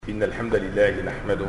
إن الحمد لله نحمده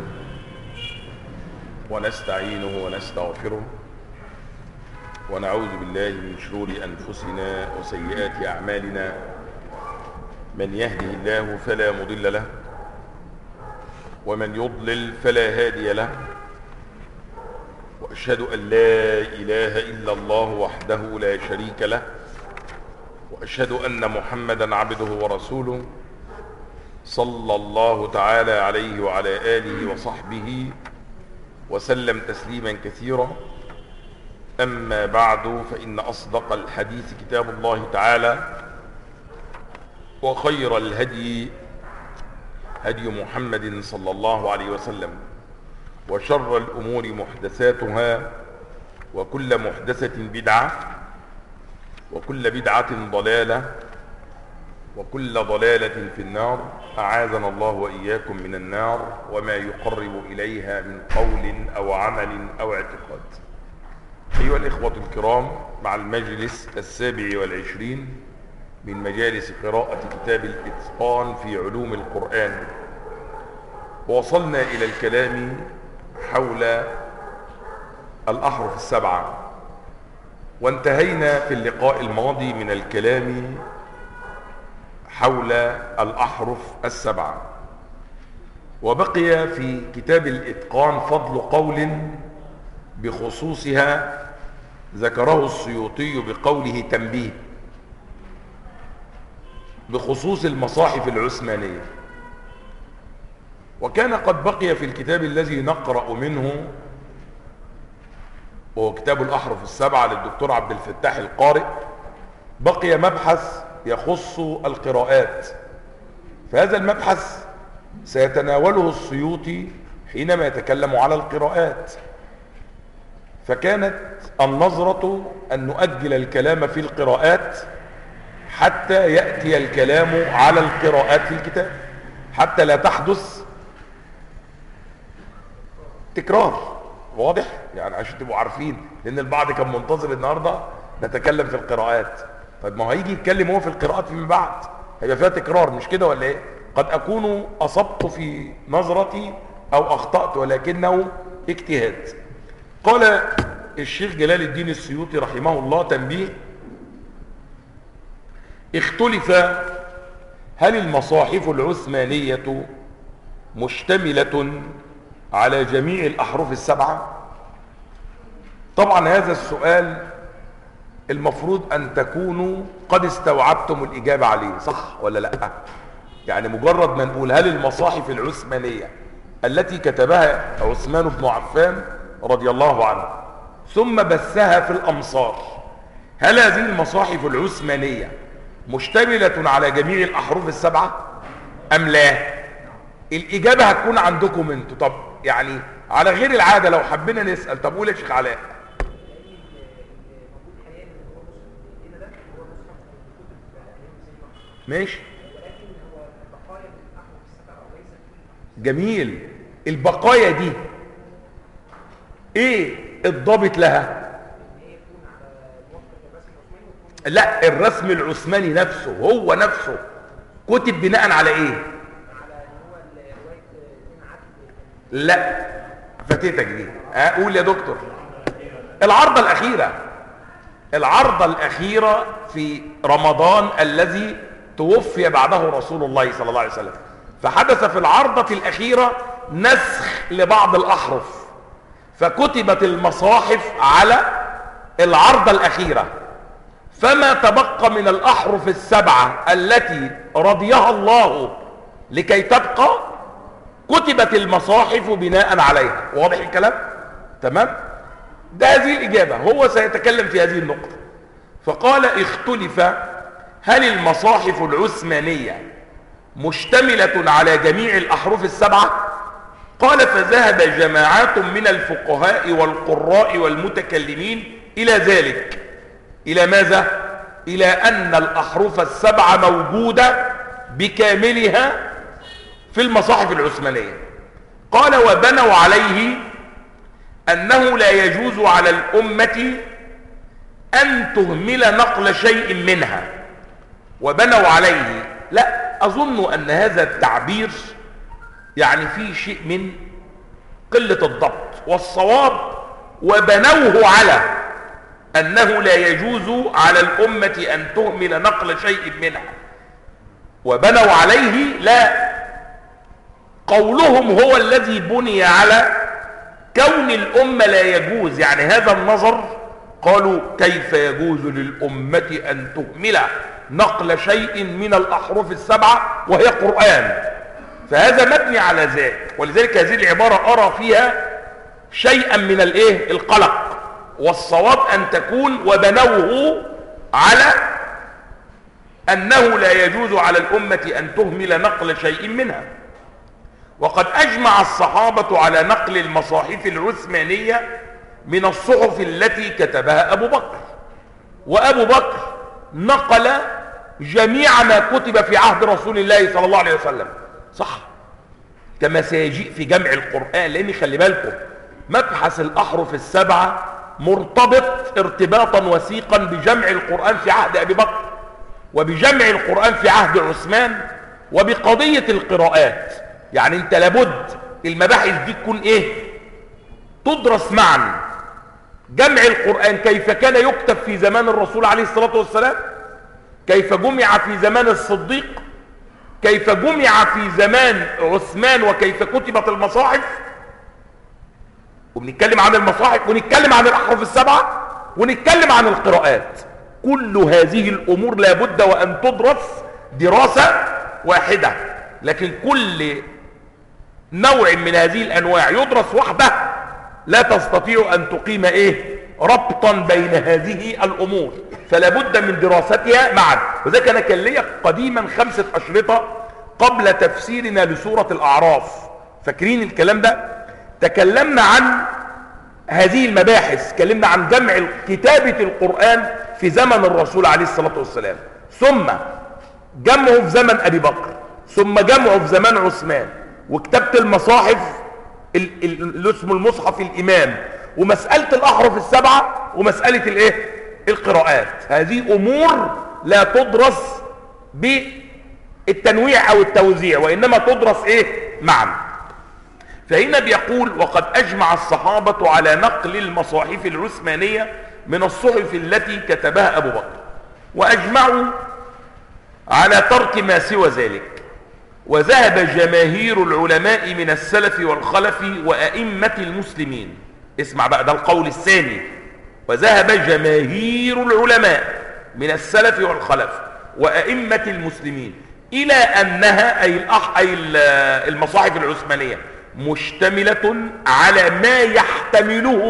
ونستعينه ونستغفره ونعوذ بالله من شرور أنفسنا وسيئات أعمالنا. من يهده الله فلا مضل له ومن يضلل فلا هادي له، وأشهد أن لا إله إلا الله وحده لا شريك له، وأشهد أن محمدا عبده ورسوله صلى الله تعالى عليه وعلى آله وصحبه وسلم تسليما كثيرا. أما بعد، فإن أصدق الحديث كتاب الله تعالى، وخير الهدي هدي محمد صلى الله عليه وسلم، وشر الأمور محدثاتها، وكل محدثة بدعة، وكل بدعة ضلالة، وكل ضلالة في النار. أعاذنا الله وإياكم من النار وما يقرب إليها من قول أو عمل أو اعتقاد. أيها الإخوة الكرام، مع المجلس 27 من مجالس قراءة كتاب الإتقان في علوم القرآن، وصلنا إلى الكلام حول الأحرف السبعة، وانتهينا في اللقاء الماضي من الكلام حول الأحرف السبعة. وبقي في كتاب الإتقان فضل قول بخصوصها ذكره السيوطي بقوله تنبيه بخصوص المصاحف العثمانية. وكان قد بقي في الكتاب الذي نقرأ منه، وهو كتاب الأحرف السبعة للدكتور عبد الفتاح القارئ، بقي مبحث يخص القراءات. فهذا المبحث سيتناوله السيوطي حينما يتكلم على القراءات. فكانت النظرة أن نؤجل الكلام في القراءات حتى يأتي الكلام على القراءات في الكتاب، حتى لا تحدث تكرار. واضح؟ يعني عشان تبقوا عارفين، لأن البعض كان منتظر النهاردة نتكلم في القراءات. طيب ما هو هيجي يتكلم هو في القراءات فيما بعد، هيبقى فيها تكرار، مش كده ولا ايه؟ قد أكون أصبت في نظرتي أو أخطأت، ولكنه اجتهاد. قال الشيخ جلال الدين السيوطي رحمه الله: تنبيه: اختلف هل المصاحف العثمانية مشتملة على جميع الأحرف السبعة؟ طبعا هذا السؤال المفروض أن تكونوا قد استوعبتم الإجابة عليه، صح ولا لا؟ يعني مجرد ما نقول هل المصاحف العثمانية التي كتبها عثمان بن عفان رضي الله عنه ثم بثها في الأمصار، هل هذه المصاحف العثمانية مشتملة على جميع الأحرف السبعة أم لا؟ الإجابة هتكون عندكم انتوا. طب يعني على غير العادة لو حبينا نسأل، طب قول يا شيخ علاء. ماشي، جميل. البقايا دي ايه الضابط لها؟ لا، الرسم العثماني نفسه هو نفسه كتب بناء على ايه؟ لا، فاتتك دي. قول يا دكتور. العرضة الأخيرة في رمضان الذي توفي بعده رسول الله صلى الله عليه وسلم، فحدث في العرضة الأخيرة نسخ لبعض الأحرف، فكتبت المصاحف على العرضة الأخيرة، فما تبقى من الأحرف السبعة التي رضيها الله لكي تبقى كتبت المصاحف بناء عليها. واضح الكلام؟ تمام؟ ده هذه الإجابة، هو سيتكلم في هذه النقطة. فقال: اختلف هل المصاحف العثمانية مشتملة على جميع الأحرف السبعة؟ قال: فذهب جماعات من الفقهاء والقراء والمتكلمين إلى ذلك. إلى ماذا؟ إلى أن الأحرف السبعة موجودة بكاملها في المصاحف العثمانية. قال: وبنوا عليه أنه لا يجوز على الأمة أن تهمل نقل شيء منها. وبنوا عليه، لا أظن أن هذا التعبير يعني في شيء من قلة الضبط. والصواب وبنوه على أنه لا يجوز على الأمة أن تهمل نقل شيء منها، وبنوا عليه لا، قولهم هو الذي بني على كون الأمة لا يجوز، يعني هذا النظر قالوا كيف يجوز للأمة أن تهمل نقل شيء من الأحرف السبعة وهي قرآن، فهذا مبني على ذلك. ولذلك هذه العبارة أرى فيها شيئا من القلق، والصواب أن تكون وبنوه على أنه لا يجوز على الأمة أن تهمل نقل شيء منها. وقد أجمع الصحابة على نقل المصاحف العثمانية من الصحف التي كتبها أبو بكر، وأبو بكر نقل جميع ما كتب في عهد رسول الله صلى الله عليه وسلم، صح، كما سيجيء في جمع القرآن، لأن خلي بالكم مبحث الأحرف السبعة مرتبط ارتباطا وثيقا بجمع القرآن في عهد أبي بكر، وبجمع القرآن في عهد عثمان، وبقضية القراءات. يعني انت لابد المباحث دي تكون ايه؟ تدرس معا. جمع القرآن كيف كان يكتب في زمان الرسول عليه الصلاة والسلام، كيف جمع في زمان الصديق، كيف جمع في زمان عثمان، وكيف كتبت المصاحف. وبنتكلم عن المصاحف، ونتكلم عن الأحرف السبعة، ونتكلم عن القراءات. كل هذه الأمور لابد وأن تدرس دراسة واحدة، لكن كل نوع من هذه الأنواع يدرس وحده لا تستطيع أن تقيم ربطا بين هذه الأمور، فلا بد من دراستها معا. وذلك أنا كان لي قديما 5 أشرطة قبل تفسيرنا لسورة الأعراف، فاكرين الكلام ده؟ تكلمنا عن هذه المباحث، تكلمنا عن جمع كتابة القرآن في زمن الرسول عليه الصلاة والسلام، ثم جمعه في زمن أبي بكر، ثم جمعه في زمان عثمان، وكتابة المصاحف اللي اسمه المصحف الإمام، ومسألة الأحرف السبعة، ومسألة القراءات. هذه أمور لا تدرس بالتنويع أو التوزيع، وإنما تدرس معا. فهنا بيقول وقد أجمع الصحابة على نقل المصاحف العثمانية من الصحف التي كتبها أبو بكر، وأجمعوا على ترك ما سوى ذلك. وذهب جماهير العلماء من السلف والخلف وأئمة المسلمين، اسمع بقى ده القول الثاني، وذهب جماهير العلماء من السلف والخلف وأئمة المسلمين إلى أنها أي المصاحف العثمانية مشتملة على ما يحتمله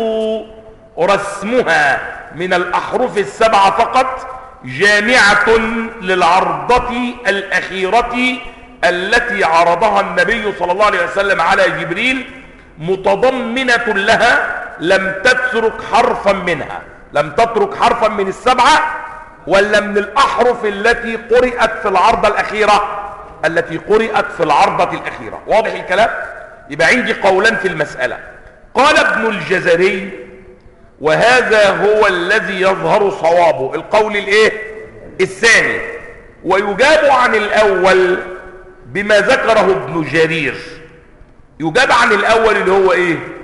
رسمها من الأحرف السبعة فقط، جامعة للعرضة الأخيرة التي عرضها النبي صلى الله عليه وسلم على جبريل، متضمنة لها لم تترك حرفا منها، لم تترك حرفا من السبعة ولا من الأحرف التي قرأت في العرضة الأخيرة، التي قرأت في العرضة الأخيرة. واضح الكلام؟ يبقى عندي قولان في المسألة. قال ابن الجزري وهذا هو الذي يظهر صوابه، القول الثاني، ويجاب عن الأول بما ذكره ابن جرير. يجاب عن الأول اللي هو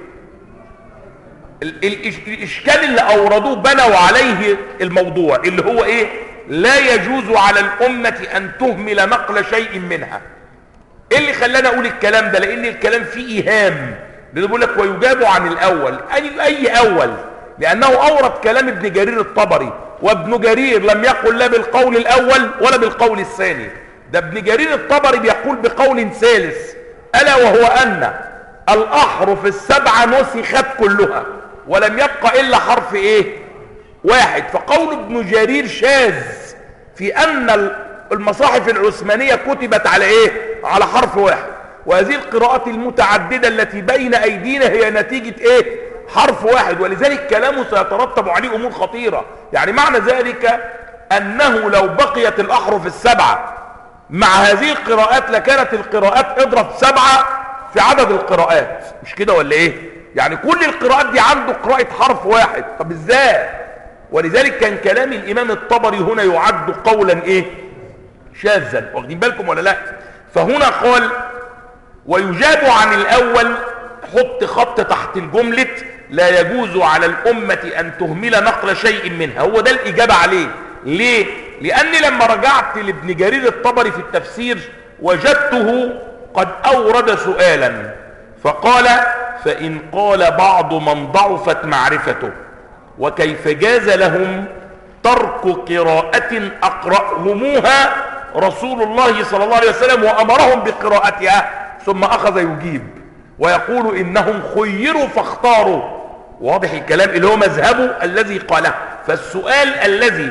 الإشكال اللي أوردوه بنوا عليه الموضوع اللي هو لا يجوز على الأمة أن تهمل نقل شيء منها. ايه اللي خلانا اقول الكلام ده؟ لان الكلام فيه ايهام، لانه بيقول لك ويجاب عن الاول. اي اول؟ لانه اورد كلام ابن جرير الطبري، وابن جرير لم يقل لا بالقول الاول ولا بالقول الثاني، ده ابن جرير الطبري بيقول بقول ثالث، الا وهو ان الاحرف السبعه نسخت كلها ولم يبقى الا حرف واحد. فقول ابن جرير شاذ في ان المصاحف العثمانية كتبت على على حرف واحد، وهذه القراءات المتعددة التي بين أيدينا هي نتيجة حرف واحد، ولذلك كلامه سيترتب عليه أمور خطيرة. يعني معنى ذلك أنه لو بقيت الأحرف السبعة مع هذه القراءات لكانت القراءات اضرب 7 في عدد القراءات، مش كده ولا يعني كل القراءات دي عنده قراءة حرف واحد، طب ازاي؟ ولذلك كان كلام الإمام الطبري هنا يعد قولا شاذا، واخدين بالكم ولا لا؟ فهنا قال ويجاب عن الأول، حط خط تحت الجملة لا يجوز على الأمة أن تهمل نقل شيء منها. هو ده الإجابة عليه. ليه؟ لأني لما رجعت لابن جرير الطبري في التفسير وجدته قد أورد سؤالا فقال: فإن قال بعض من ضعفت معرفته وكيف جاز لهم ترك قراءة أقرأهموها رسول الله صلى الله عليه وسلم وأمرهم بقراءتها، ثم أخذ يجيب ويقول إنهم خيروا فاختاروا. واضح الكلام اللي هو مذهبه الذي قاله. فالسؤال الذي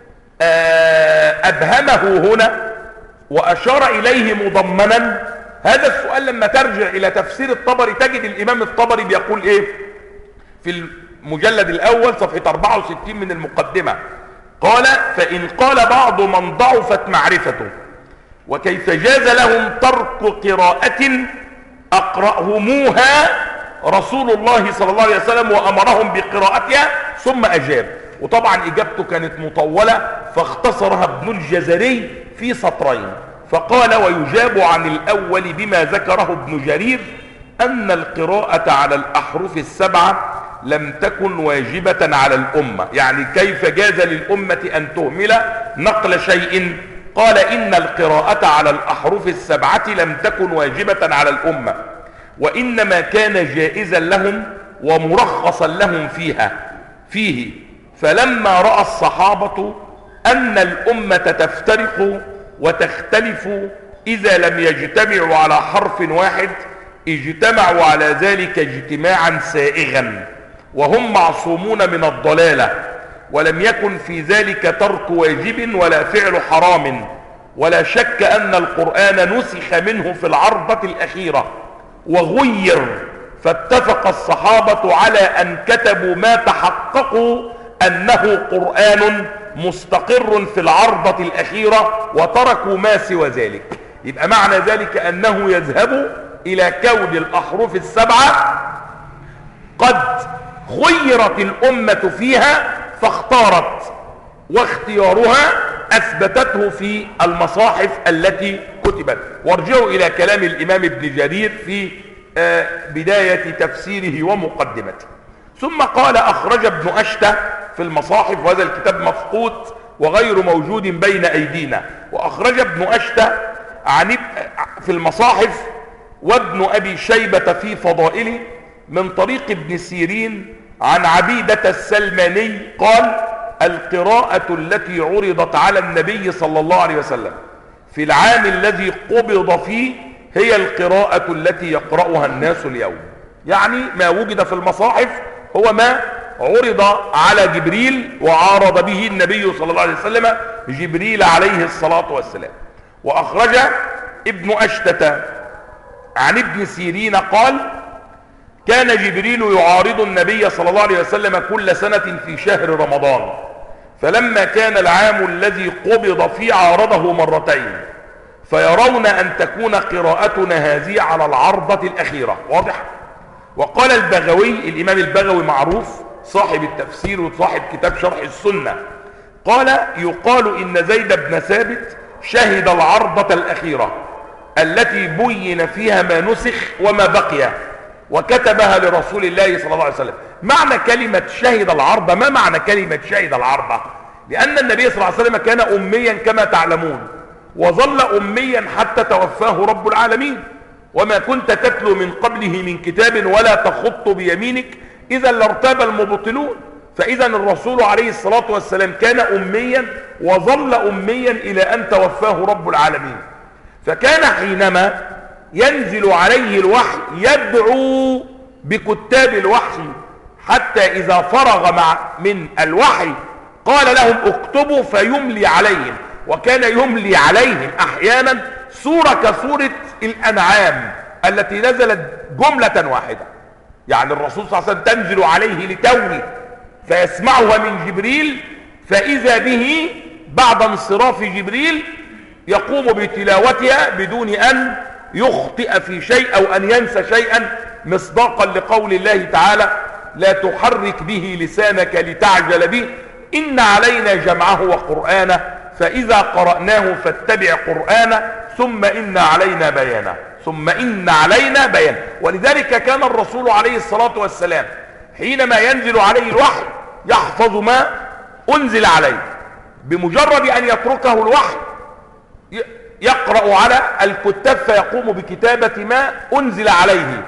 أبهمه هنا وأشار إليه مضمنا، هذا السؤال لما ترجع إلى تفسير الطبري تجد الإمام الطبري بيقول إيه في المجلد الأول صفحة 64 من المقدمة. قال: فإن قال بعض من ضعفت معرفته وكيف جاز لهم ترك قراءة أقرأهموها رسول الله صلى الله عليه وسلم وأمرهم بقراءتها، ثم أجاب. وطبعا إجابته كانت مطولة فاختصرها ابن الجزري في سطرين، فقال: ويجاب عن الأول بما ذكره ابن جرير أن القراءة على الأحرف السبعة لم تكن واجبة على الأمة. يعني كيف جاز للأمة أن تهمل نقل شيء؟ قال: إن القراءة على الأحرف السبعة لم تكن واجبة على الأمة، وإنما كان جائزا لهم ومرخصا لهم فيه. فلما رأى الصحابة أن الأمة تفترق وتختلف إذا لم يجتمعوا على حرف واحد، اجتمعوا على ذلك اجتماعا سائغا، وهم معصومون من الضلالة، ولم يكن في ذلك ترك واجب ولا فعل حرام، ولا شك أن القرآن نسخ منه في العرضة الأخيرة وغير، فاتفق الصحابة على أن كتبوا ما تحققوا أنه قرآن مستقر في العرضة الأخيرة وتركوا ما سوى ذلك. يبقى معنى ذلك أنه يذهب إلى كون الأحرف السبعة قد خيرت الأمة فيها فاختارت، واختيارها أثبتته في المصاحف التي كتبت. وارجعوا إلى كلام الإمام ابن جرير في بداية تفسيره ومقدمته. ثم قال: أخرج ابن أشته في المصاحف، وهذا الكتاب مفقود وغير موجود بين أيدينا، وأخرج ابن أشته في المصاحف وابن أبي شيبة في فضائله من طريق ابن سيرين عن عبيدة السلماني قال: القراءة التي عرضت على النبي صلى الله عليه وسلم في العام الذي قبض فيه هي القراءة التي يقرأها الناس اليوم. يعني ما وجد في المصاحف هو ما عرض على جبريل وعارض به النبي صلى الله عليه وسلم جبريل عليه الصلاة والسلام. وأخرج ابن أشتة عن ابن سيرين قال: كان جبريل يعارض النبي صلى الله عليه وسلم كل سنة في شهر رمضان، فلما كان العام الذي قبض فيه عارضه مرتين، فيرون أن تكون قراءتنا هذه على العرضة الأخيرة. واضح؟ وقال البغوي، الإمام البغوي معروف صاحب التفسير وصاحب كتاب شرح السنة، قال: يقال إن زيد بن ثابت شهد العرضة الأخيرة التي بين فيها ما نسخ وما بقي، وكتبها لرسول الله صلى الله عليه وسلم. معنى كلمة شهد العرضة، ما معنى كلمة شهد العرضة؟ لأن النبي صلى الله عليه وسلم كان أميا كما تعلمون، وظل أميا حتى توفاه رب العالمين، وما كنت تتلو من قبله من كتاب ولا تخط بيمينك إذا لارتاب المبطلون. فإذا الرسول عليه الصلاة والسلام كان أميا وظل أميا إلى أن توفاه رب العالمين. فكان حينما ينزل عليه الوحي يدعو بكتاب الوحي حتى إذا فرغ من الوحي قال لهم اكتبوا فيملي عليهم. وكان يملي عليهم أحيانا سورة كسورة الأنعام التي نزلت جملة واحدة. يعني الرسول صلى الله عليه وسلم تنزل عليه لتوه فيسمعها من جبريل، فإذا به بعد انصراف جبريل يقوم بتلاوتها بدون أن يخطئ في شيء أو أن ينسى شيئا، مصداقا لقول الله تعالى: لا تحرك به لسانك لتعجل به إن علينا جمعه وقرآنه فإذا قرأناه فاتبع قرآنه ثم إن علينا بيانه. ثم إن علينا بيان. ولذلك كان الرسول عليه الصلاة والسلام حينما ينزل عليه الوحي يحفظ ما أنزل عليه، بمجرد أن يتركه الوحي يقرأ على الكتاب فيقوم بكتابة ما أنزل عليه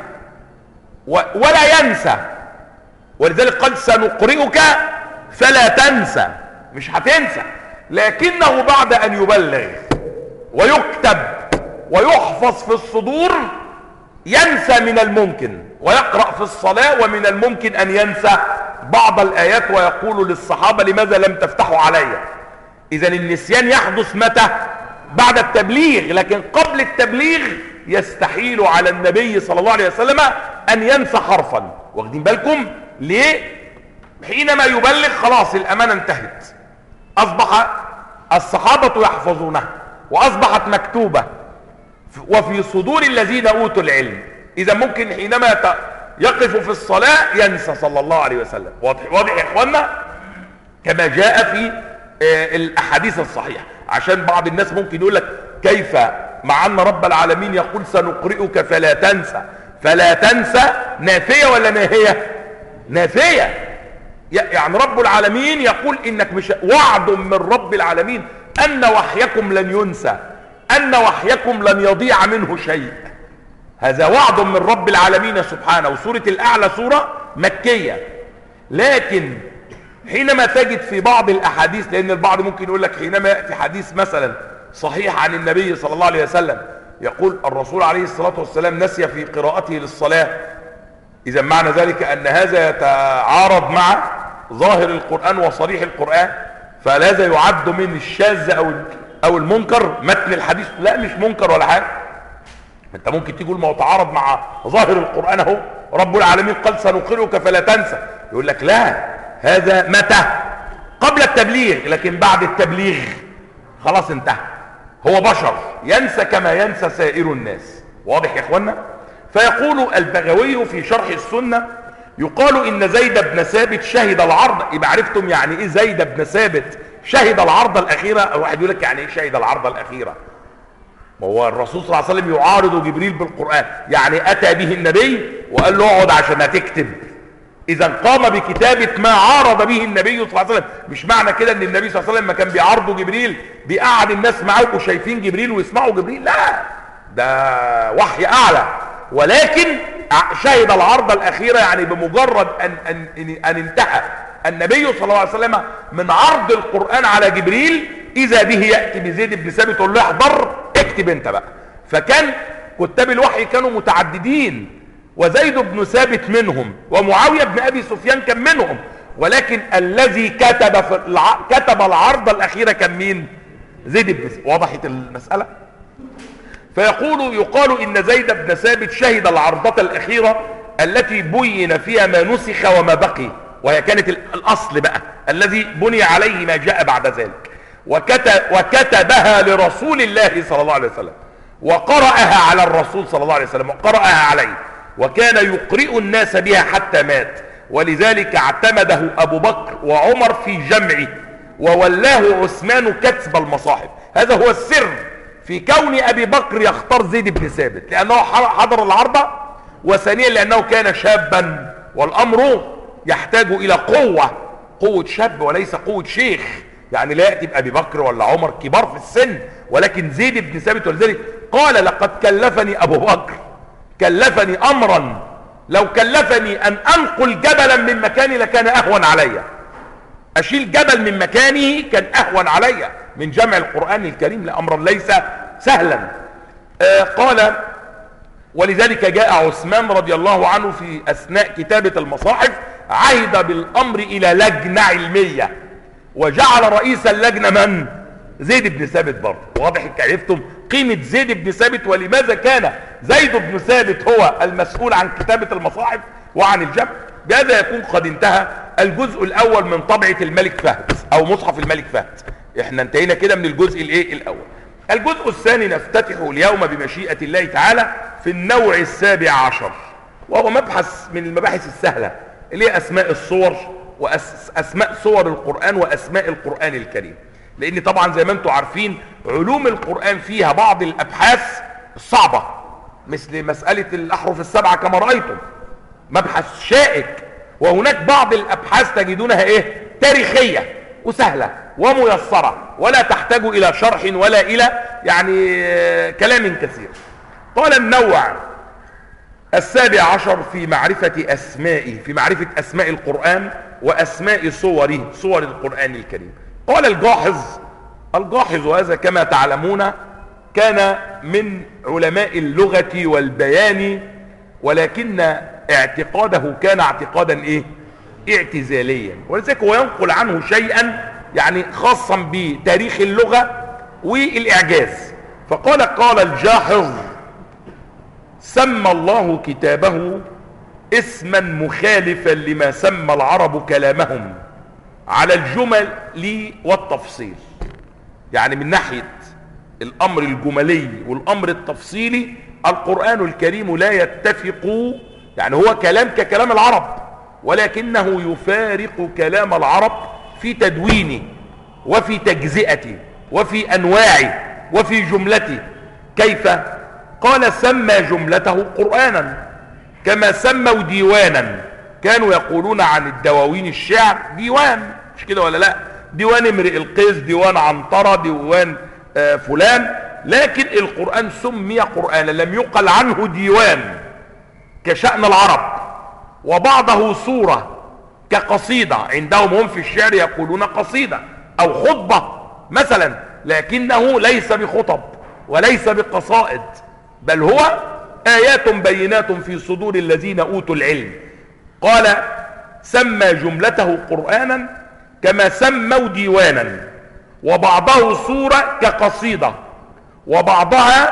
ولا ينسى. ولذلك قال سنقرئك فلا تنسى، مش هتنسى، لكنه بعد أن يبلغ ويكتب ويحفظ في الصدور ينسى من الممكن، ويقرأ في الصلاة ومن الممكن أن ينسى بعض الآيات ويقول للصحابة لماذا لم تفتحوا علي. إذا النسيان يحدث متى؟ بعد التبليغ، لكن قبل التبليغ يستحيل على النبي صلى الله عليه وسلم أن ينسى حرفا. واخدين بالكم ليه؟ حينما يبلغ خلاص الأمانة انتهت، أصبح الصحابة يحفظونها وأصبحت مكتوبة وفي صدور الذين أوتوا العلم. إذا ممكن حينما يقف في الصلاة ينسى صلى الله عليه وسلم. واضح يا إخوانا؟ كما جاء في الأحاديث الصحيحة. عشان بعض الناس ممكن يقول لك كيف مع أن رب العالمين يقول سنقرئك فلا تنسى. فلا تنسى نافية ولا ناهية؟ نافية. يعني رب العالمين يقول إنك مش وعد من رب العالمين أن وحيكم لن ينسى، أن وحيكم لن يضيع منه شيء. هذا وعد من رب العالمين سبحانه. وسورة الأعلى سورة مكية، لكن حينما تجد في بعض الأحاديث، لأن البعض ممكن يقول لك حينما يأتي حديث مثلا صحيح عن النبي صلى الله عليه وسلم يقول الرسول عليه الصلاة والسلام نسي في قراءته للصلاة، إذا معنى ذلك أن هذا يتعارض مع ظاهر القرآن وصريح القرآن، فهذا يعد من الشاذ أو المنكر متن الحديث. لا، مش منكر ولا حاجة. انت ممكن تقول ما هو تعارض مع ظاهر القرآن، اهو رب العالمين قال سنقرئك فلا تنسى. يقول لك لا، هذا متى؟ قبل التبليغ، لكن بعد التبليغ خلاص انتهى. هو بشر ينسى كما ينسى سائر الناس. واضح يا اخوانا؟ فيقول البغوي في شرح السنة يقال ان زيد بن ثابت شهد العرض. يبقى عرفتم يعني ايه زيد بن ثابت شهد العرض الأخيرة؟ واحد يقول لك يعني ايه شهد العرض الأخيرة؟ ما هو الرسول صلى الله عليه وسلم يعارض جبريل بالقرآن، يعني أتى به النبي وقال له اقعد عشان هتكتب. إذا قام بكتابة ما عارض به النبي صلى الله عليه وسلم. مش معنى كده ان النبي صلى الله عليه وسلم ما كان بيعارضه جبريل بيقعد الناس معاه وشايفين جبريل ويسمعوا جبريل، لا، ده وحي أعلى. ولكن شهد العرض الأخيرة يعني بمجرد أن انتهى النبي صلى الله عليه وسلم من عرض القرآن على جبريل إذا به يأتي بزيد بن ثابت يقول له احضر اكتب انت بقى. فكان كتاب الوحي كانوا متعددين، وزيد بن ثابت منهم، ومعاوية بن أبي سفيان كان منهم، ولكن الذي كتب العرض الأخيرة كان مين؟ زيد بن ثابت. وضحت المسألة؟ يقال إن زيد بن ثابت شهد العرضة الأخيرة التي بين فيها ما نسخ وما بقي، وهي كانت الأصل بقى الذي بني عليه ما جاء بعد ذلك، وكتبها لرسول الله صلى الله عليه وسلم، وقرأها على الرسول صلى الله عليه وسلم، وقرأها عليه، وكان يقرئ الناس بها حتى مات. ولذلك اعتمده أبو بكر وعمر في جمعه، وولاه عثمان كتب المصاحف. هذا هو السر في كون أبي بكر يختار زيد بن ثابت، لأنه حضر العرضة، وثانيا لأنه كان شابا، والأمر يحتاج إلى قوة شاب وليس قوة شيخ. يعني لا يأتي بأبي بكر ولا عمر كبار في السن، ولكن زيد بن ثابت. ولذلك قال لقد كلفني أبو بكر، كلفني أمرا لو كلفني أن أنقل جبلا من مكاني لكان أهون علي. أشيل جبل من مكانه كان أهون علي من جمع القرآن الكريم، لأمرا ليس سهلا. قال ولذلك جاء عثمان رضي الله عنه في أثناء كتابة المصاحف عهد بالأمر إلى لجنة علمية، وجعل رئيس اللجنة من؟ زيد بن ثابت برضه. واضح عرفتم قيمة زيد بن ثابت ولماذا كان زيد بن ثابت هو المسؤول عن كتابة المصاحف وعن الجمع. بهذا يكون قد انتهى الجزء الأول من طبعة الملك فهد أو مصحف الملك فهد. احنا انتهينا كده من الجزء الأول. الجزء الثاني نفتتحه اليوم بمشيئة الله تعالى في النوع السابع عشر، وهو مبحث من المباحث السهلة اللي هي أسماء الصور وأسماء صور القرآن وأسماء القرآن الكريم. لأن طبعا زي ما انتم عارفين علوم القرآن فيها بعض الأبحاث الصعبة، مثل مسألة الأحرف السبعة كما رأيتم، مبحث شائك. وهناك بعض الأبحاث تجدونها إيه؟ تاريخية وسهلة وميسرة، ولا تحتاج إلى شرح ولا إلى يعني كلام كثير. قال النوع 17 في معرفة أسمائه، في معرفة أسماء القرآن وأسماء صوره، صور القرآن الكريم. قال الجاحظ وهذا كما تعلمون كان من علماء اللغة والبيان، ولكن اعتقاده كان اعتقادا ايه؟ اعتزاليا، ولذلك هو ينقل عنه شيئا يعني خاصا بتاريخ اللغة والإعجاز. قال الجاحظ: سمى الله كتابه اسما مخالفا لما سمى العرب كلامهم على الجمل والتفصيل. يعني من ناحية الأمر الجملي والأمر التفصيلي القرآن الكريم لا يتفق، يعني هو كلام ككلام العرب، ولكنه يفارق كلام العرب في تدوينه وفي تجزئته وفي أنواعه وفي جملته. كيف؟ قال: سمى جملته قرآنا كما سموا ديوانا. كانوا يقولون عن الدواوين الشعر ديوان، مش كده ولا لا؟ ديوان امرئ القيس، ديوان عنترة، ديوان فلان. لكن القرآن سمي قرآنا، لم يقل عنه ديوان كشأن العرب، وبعضه صورة كقصيدة. عندهم هم في الشعر يقولون قصيدة أو خطبة مثلا، لكنه ليس بخطب وليس بقصائد، بل هو آيات بينات في صدور الذين أوتوا العلم. قال: سمى جملته قرآنا كما سموا ديوانا، وبعضه صورة كقصيدة، وبعضها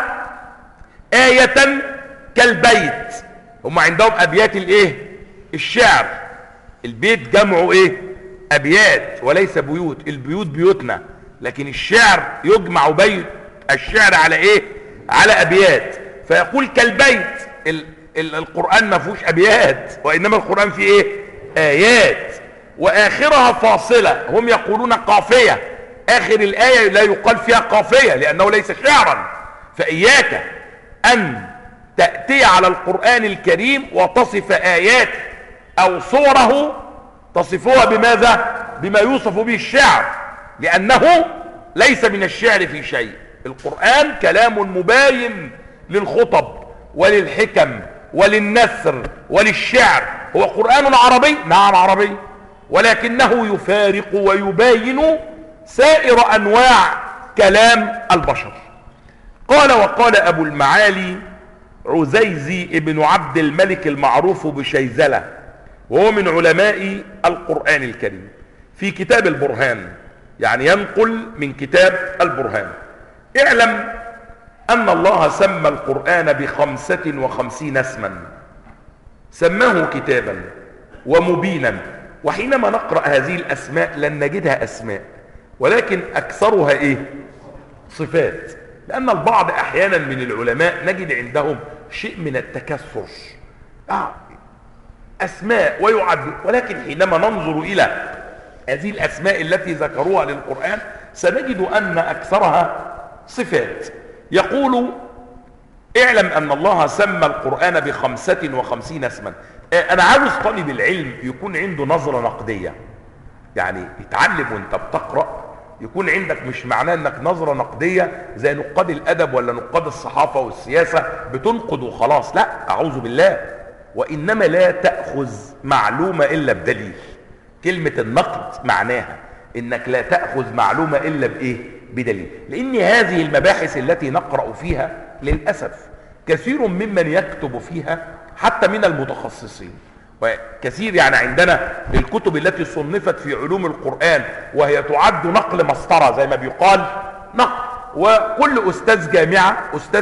آية كالبيت. هم عندهم أبيات الايه؟ الشعر. البيت جمعه ايه؟ أبيات وليس بيوت. البيوت بيوتنا، لكن الشعر يجمع بيت الشعر على ايه؟ على أبيات. فيقول كالبيت. القرآن ما فيهوش أبيات، وإنما القرآن فيه ايه؟ آيات، وآخرها فاصلة. هم يقولون قافية، آخر الآية لا يقال فيها قافية لأنه ليس شعرا. فإياك أن تأتي على القرآن الكريم وتصف آيات أو صوره تصفوها بماذا؟ بما يوصف به الشعر، لأنه ليس من الشعر في شيء. القرآن كلام مباين للخطب وللحكم وللنثر وللشعر. هو قرآن عربي، نعم عربي، ولكنه يفارق ويباين سائر أنواع كلام البشر. وقال أبو المعالي عزيزي ابن عبد الملك المعروف بشيزلة، وهو من علماء القرآن الكريم، في كتاب البرهان، يعني ينقل من كتاب البرهان: اعلم أن الله سمى القرآن ب55 اسما، سماه كتابا ومبينا. وحينما نقرأ هذه الأسماء لن نجدها أسماء، ولكن أكثرها إيه؟ صفات. لأن البعض أحيانا من العلماء نجد عندهم شيء من التكثر، أسماء ويعد، ولكن حينما ننظر إلى هذه الأسماء التي ذكروها للقرآن سنجد أن أكثرها صفات. يقول: اعلم أن الله سمى القرآن ب55 اسما. أنا عاوز طالب العلم يكون عنده نظرة نقدية، يعني يتعلم وانت بتقرأ يكون عندك مش معناه انك نظرة نقدية زي نقاد الأدب ولا نقاد الصحافة والسياسة بتنقد وخلاص، لا، أعوذ بالله. وإنما لا تأخذ معلومة إلا بدليل. كلمة النقد معناها انك لا تأخذ معلومة إلا بإيه؟ بدليل. لأن هذه المباحث التي نقرأ فيها للأسف كثير ممن يكتب فيها حتى من المتخصصين، وكثير يعني عندنا الكتب التي صنفت في علوم القرآن وهي تعد نقل مسطرة زي ما بيقال نقل. وكل أستاذ جامعة، أستاذ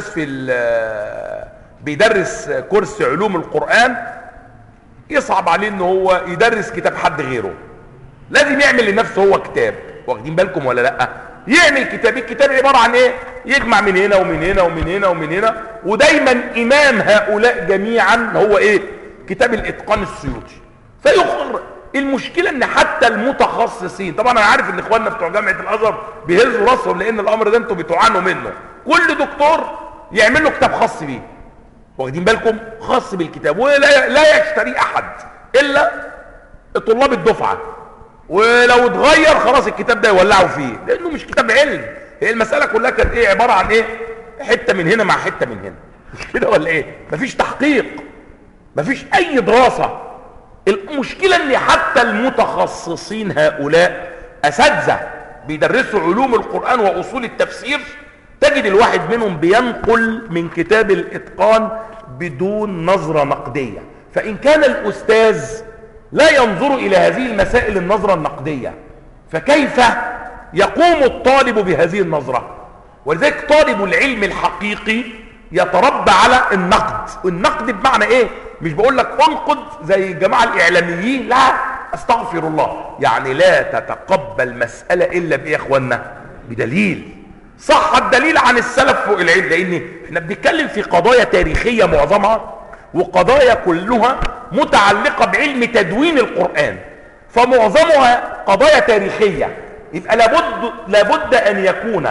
بيدرس كورس علوم القرآن، يصعب عليه انه هو يدرس كتاب حد غيره، لازم يعمل لنفسه هو كتاب. واخدين بالكم ولا لا؟ يعمل كتاب. الكتاب عبارة عن ايه؟ يجمع من هنا ومن هنا ومن هنا ومن هنا. ودايما امام هؤلاء جميعا هو ايه؟ كتاب الاتقان السيوطي. فيخر المشكلة ان حتى المتخصصين، طبعا انا عارف ان اخواننا بتوع جامعة الازهر بيهزوا راسهم لان الامر ده انتوا بتعانوا منه. كل دكتور يعمل له كتاب خاص بيه، واخدين بالكم؟ خاص بالكتاب، ولا يشتري احد الا طلاب الدفعه، ولو اتغير خلاص الكتاب ده يولعوا فيه، لانه مش كتاب علم. هي المساله كلها كانت ايه؟ عباره عن ايه؟ حته من هنا مع حته من هنا، مش كده ولا ايه؟ مفيش تحقيق، مفيش اي دراسه. المشكله ان حتى المتخصصين هؤلاء اساتذه بيدرسوا علوم القران واصول التفسير، تجد الواحد منهم بينقل من كتاب الاتقان بدون نظره نقديه. فان كان الاستاذ لا ينظر الى هذه المسائل النظره النقديه، فكيف يقوم الطالب بهذه النظره؟ ولذلك طالب العلم الحقيقي يتربى على النقد. والنقد بمعنى ايه؟ مش بقول لك انقد زي الجماعه الاعلاميين، لا، استغفر الله، يعني لا تتقبل مساله الا بايه يا اخوانا؟ بدليل. صح الدليل عن السلف فوق العلم، لان احنا بنتكلم في قضايا تاريخيه معظمها، وقضايا كلها متعلقه بعلم تدوين القران، فمعظمها قضايا تاريخيه. يبقى لابد ان يكون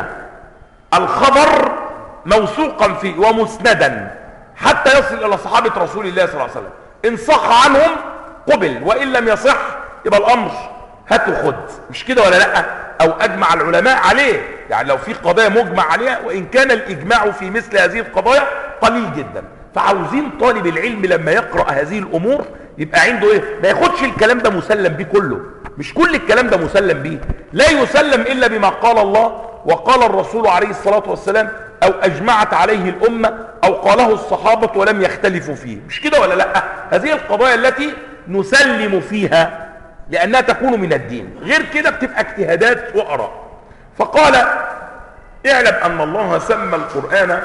الخبر موثوقا فيه ومسندا حتى يصل الى صحابه رسول الله صلى الله عليه وسلم. ان صح عنهم قبل، وان لم يصح يبقى الامر هات وخد، مش كده ولا لا؟ او اجمع العلماء عليه، يعني لو في قضايا مجمع عليها، وان كان الاجماع في مثل هذه القضايا قليل جدا. فعاوزين طالب العلم لما يقرأ هذه الامور يبقى عنده ايه؟ ما ياخدش الكلام ده مسلم بيه كله، مش كل الكلام ده مسلم بيه، لا يسلم الا بما قال الله وقال الرسول عليه الصلاة والسلام، او اجمعت عليه الامة، او قاله الصحابة ولم يختلفوا فيه، مش كده ولا لا؟ هذه القضايا التي نسلم فيها لانها تكون من الدين، غير كده بتبقى اجتهادات واراء. فقال اعلم ان الله سمى القرآن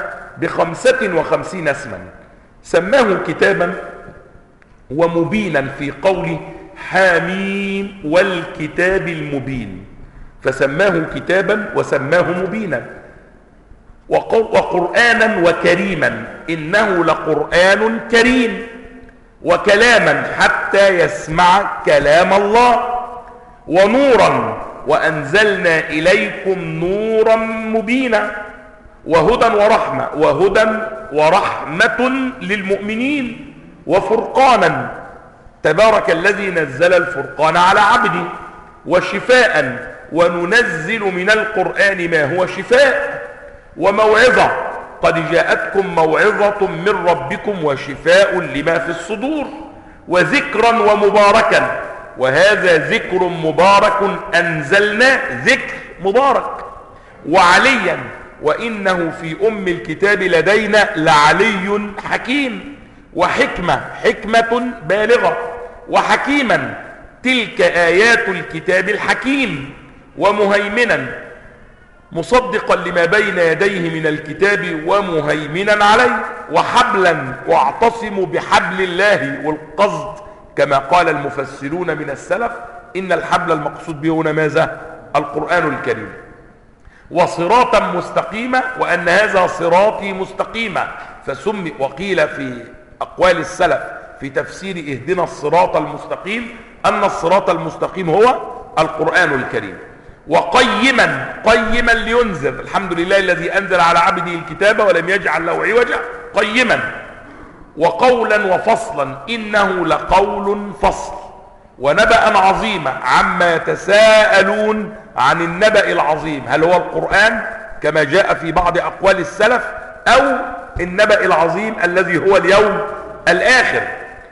ب55 اسما، سماه كتابا ومبينا في قوله حاميم والكتاب المبين، فسماه كتابا وسماه مبينا، وقرآنا وكريما، إنه لقرآن كريم، وكلاما حتى يسمع كلام الله، ونورا وأنزلنا إليكم نورا مبينا، وهدى ورحمة للمؤمنين، وفرقانا، تبارك الذي نزل الفرقان على عبده، وشفاء، وننزل من القرآن ما هو شفاء، وموعظة، قد جاءتكم موعظة من ربكم وشفاء لما في الصدور، وذكرا ومباركا، وهذا ذكر مبارك أنزلناه، ذكر مبارك، وعليا، وإنه في أم الكتاب لدينا لعلي حكيم، وحكمة، حكمة بالغة، وحكيما، تلك آيات الكتاب الحكيم، ومهيمنا، مصدقا لما بين يديه من الكتاب ومهيمنا عليه، وحبلا، واعتصموا بحبل الله، والقصد كما قال المفسرون من السلف إن الحبل المقصود به هنا ماذا؟ القرآن الكريم، وصراطا مستقيما، وأن هذا صراطي مستقيما، فسمي. وقيل في أقوال السلف في تفسير اهدنا الصراط المستقيم أن الصراط المستقيم هو القرآن الكريم، وقيما، قيما لينذر، الحمد لله الذي أنزل على عبده الكتاب ولم يجعل له عوجا، قيما، وقولا وفصلا، إنه لقول فصل، ونبأ عظيما، عما يتساءلون عن النبأ العظيم، هل هو القرآن كما جاء في بعض أقوال السلف، أو النبأ العظيم الذي هو اليوم الآخر،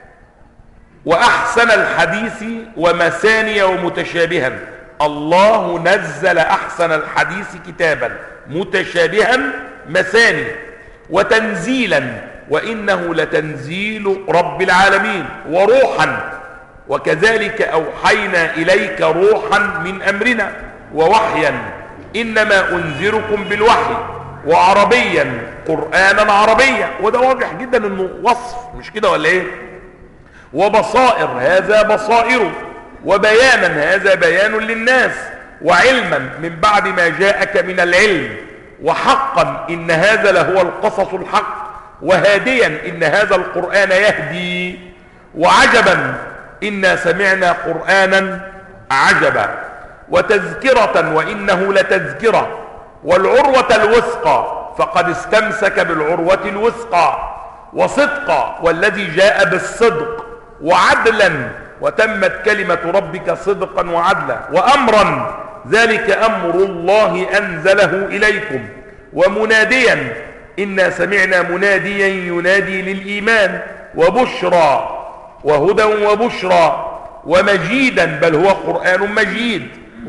وأحسن الحديث ومثاني ومتشابها، الله نزل أحسن الحديث كتابا متشابها مثاني، وتنزيلا، وإنه لتنزيل رب العالمين، وروحا، وكذلك أوحينا إليك روحا من أمرنا، ووحيا، إنما أنذركم بالوحي، وعربيا، قرآنا عربيا، وده واضح جدا انه وصف، مش كده ولا ايه؟ وبصائر، هذا بصائر، وبيانا، هذا بيان للناس، وعلما، من بعد ما جاءك من العلم، وحقا، إن هذا لهو القصص الحق، وهاديا، إن هذا القرآن يهدي، وعجبا، إنا سمعنا قرآنا عجبا، وتذكرة، وإنه لتذكرة، والعروة الوثقى، فقد استمسك بالعروة الوثقى، وصدقا والذي جاء بالصدق وعدلا وتمت كلمة ربك صدقا وعدلا وأمرا ذلك أمر الله أنزله إليكم ومناديا إنا سمعنا مناديا ينادي للإيمان وبشرى وهدى وبشرى ومجيدا بل هو قرآن مجيد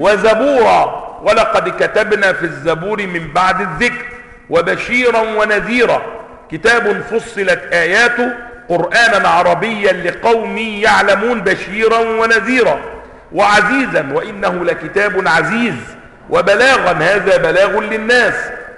وزبورا ولقد كتبنا في الزبور من بعد الذكر وبشيرا ونذيرا كتاب فصلت آياته قرآنا عربيا لقوم يعلمون بشيرا ونذيرا وعزيزا وإنه لكتاب عزيز وبلاغا هذا بلاغ للناس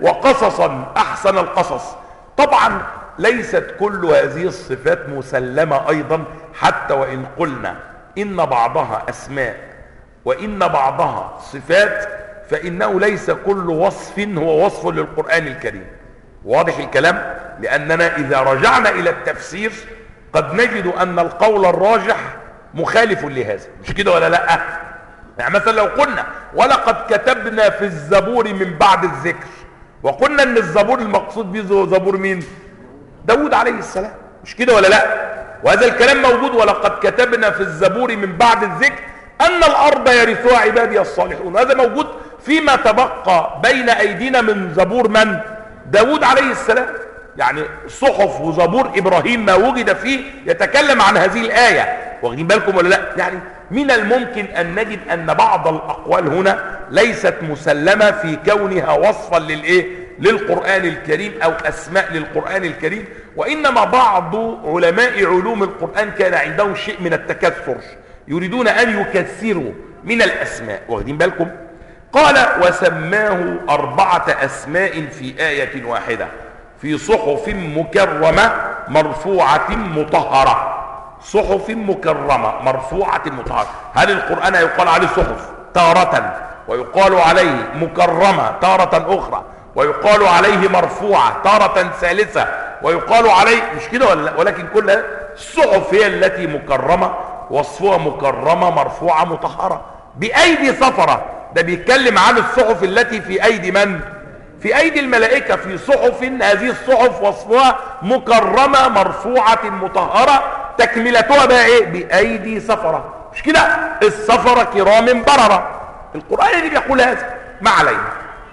وقصصا أحسن القصص. طبعا ليست كل هذه الصفات مسلمة أيضا، حتى وإن قلنا إن بعضها أسماء وإن بعضها صفات، فإنه ليس كل وصف هو وصف للقرآن الكريم. واضح الكلام؟ لأننا إذا رجعنا إلى التفسير قد نجد أن القول الراجح مخالف لهذا، مش كده ولا لا؟ يعني مثلا لو قلنا ولقد كتبنا في الزبور من بعد الذكر، وقلنا ان الزبور المقصود به زبور مين؟ داود عليه السلام، مش كده ولا لا؟ وهذا الكلام موجود، ولقد كتبنا في الزبور من بعد الذكر ان الارض يرثها عبادي الصالحون. هذا موجود فيما تبقى بين ايدينا من زبور من؟ داود عليه السلام. يعني صحف وزبور ابراهيم ما وجد فيه يتكلم عن هذه الايه، واخدين بالكم ولا لا؟ يعني من الممكن ان نجد ان بعض الاقوال هنا ليست مسلمه في كونها وصفا للقران الكريم او اسماء للقران الكريم، وانما بعض علماء علوم القران كان عندهم شيء من التكثر، يريدون ان يكثروا من الاسماء، واخدين بالكم؟ قال وسماه 4 اسماء في ايه واحده في صحف مكرمه مرفوعه مطهره. صحف مكرمة مرفوعة مطهرة. هل القرآن يقال عليه صحف تارة، ويقال عليه مكرمة تارة أخرى، ويقال عليه مرفوعة تارة ثالثة، ويقال عليه مش كده ولا؟ ولكن كل الصحف هي التي مكرمة، وصفها مكرمة مرفوعة مطهرة بأيدي سفرة. ده بيتكلم عن الصحف التي في أيدي من؟ في أيدي الملائكة. في صحف، هذه الصحف وصفها مكرمة مرفوعة مطهرة، تكملتها بقى ايه؟ بايدي سفرة، مش كده؟ السفرة كرام بررة. القرآن اللي بيقول هذا، ما علينا.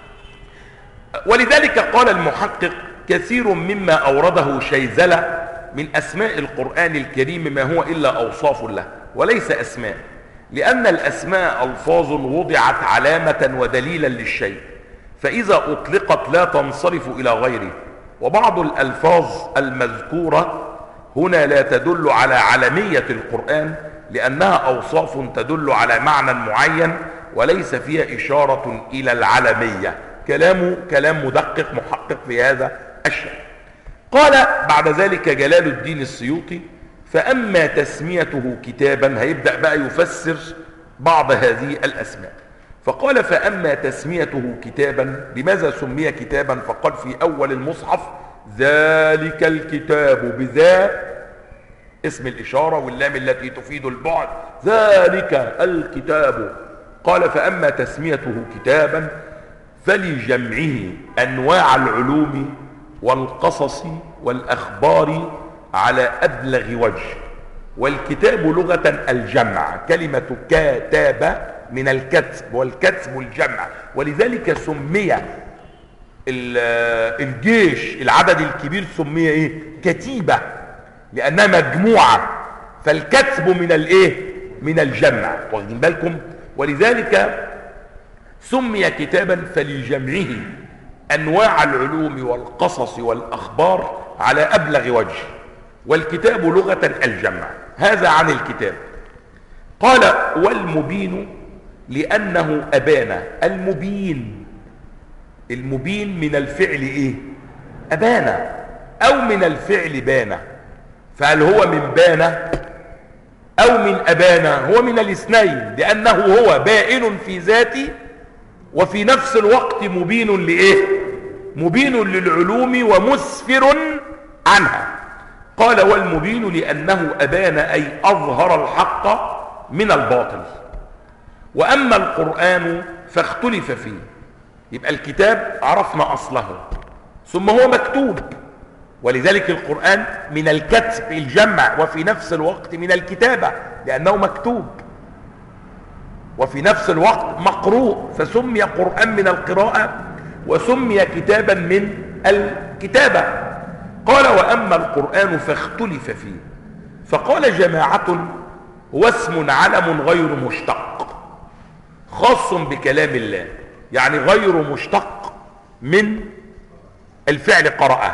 ولذلك قال المحقق كثير مما اورده شيزلة من اسماء القرآن الكريم ما هو الا اوصاف له وليس اسماء، لان الاسماء الفاظ وضعت علامة ودليلا للشيء، فاذا اطلقت لا تنصرف الى غيره. وبعض الالفاظ المذكورة هنا لا تدل على علمية القرآن، لأنها أوصاف تدل على معنى معين وليس فيها إشارة إلى العلمية. كلام مدقق محقق في هذا الشيء. قال بعد ذلك جلال الدين السيوطي فأما تسميته كتابا، هيبدأ بقى يفسر بعض هذه الأسماء. فقال فأما تسميته كتابا، لماذا سمي كتابا؟ فقال في أول المصحف ذلك الكتاب، بذا اسم الإشارة واللام التي تفيد البعد، ذلك الكتاب. قال فأما تسميته كتابا فلجمعه أنواع العلوم والقصص والأخبار على أبلغ وجه. والكتاب لغة الجمع، كلمة كتاب من الكتب، والكتب الجمع، ولذلك سمي الجيش العدد الكبير سمي ايه؟ كتيبة، لانها مجموعة، فالكتب من الايه؟ من الجمع، واخدين بالكم؟ ولذلك سمي كتابا فلجمعه انواع العلوم والقصص والاخبار على ابلغ وجه. والكتاب لغة الجمع. هذا عن الكتاب. قال والمبين لانه ابان. المبين من الفعل ايه؟ ابان، او من الفعل بان. فهل هو من بان او من ابان؟ هو من الاثنين، لانه هو بائن في ذاته وفي نفس الوقت مبين لايه؟ مبين للعلوم ومسفر عنها. قال والمبين لانه ابان اي اظهر الحق من الباطل. واما القرآن فاختلف فيه. يبقى الكتاب عرفنا اصله، ثم هو مكتوب، ولذلك القرآن من الكتب الجمع، وفي نفس الوقت من الكتابة لأنه مكتوب، وفي نفس الوقت مقروء، فسمي قرآن من القراءة وسمي كتابا من الكتابة. قال وأما القرآن فاختلف فيه، فقال جماعة هو اسم علم غير مشتق خاص بكلام الله، يعني غير مشتق من الفعل قرأه،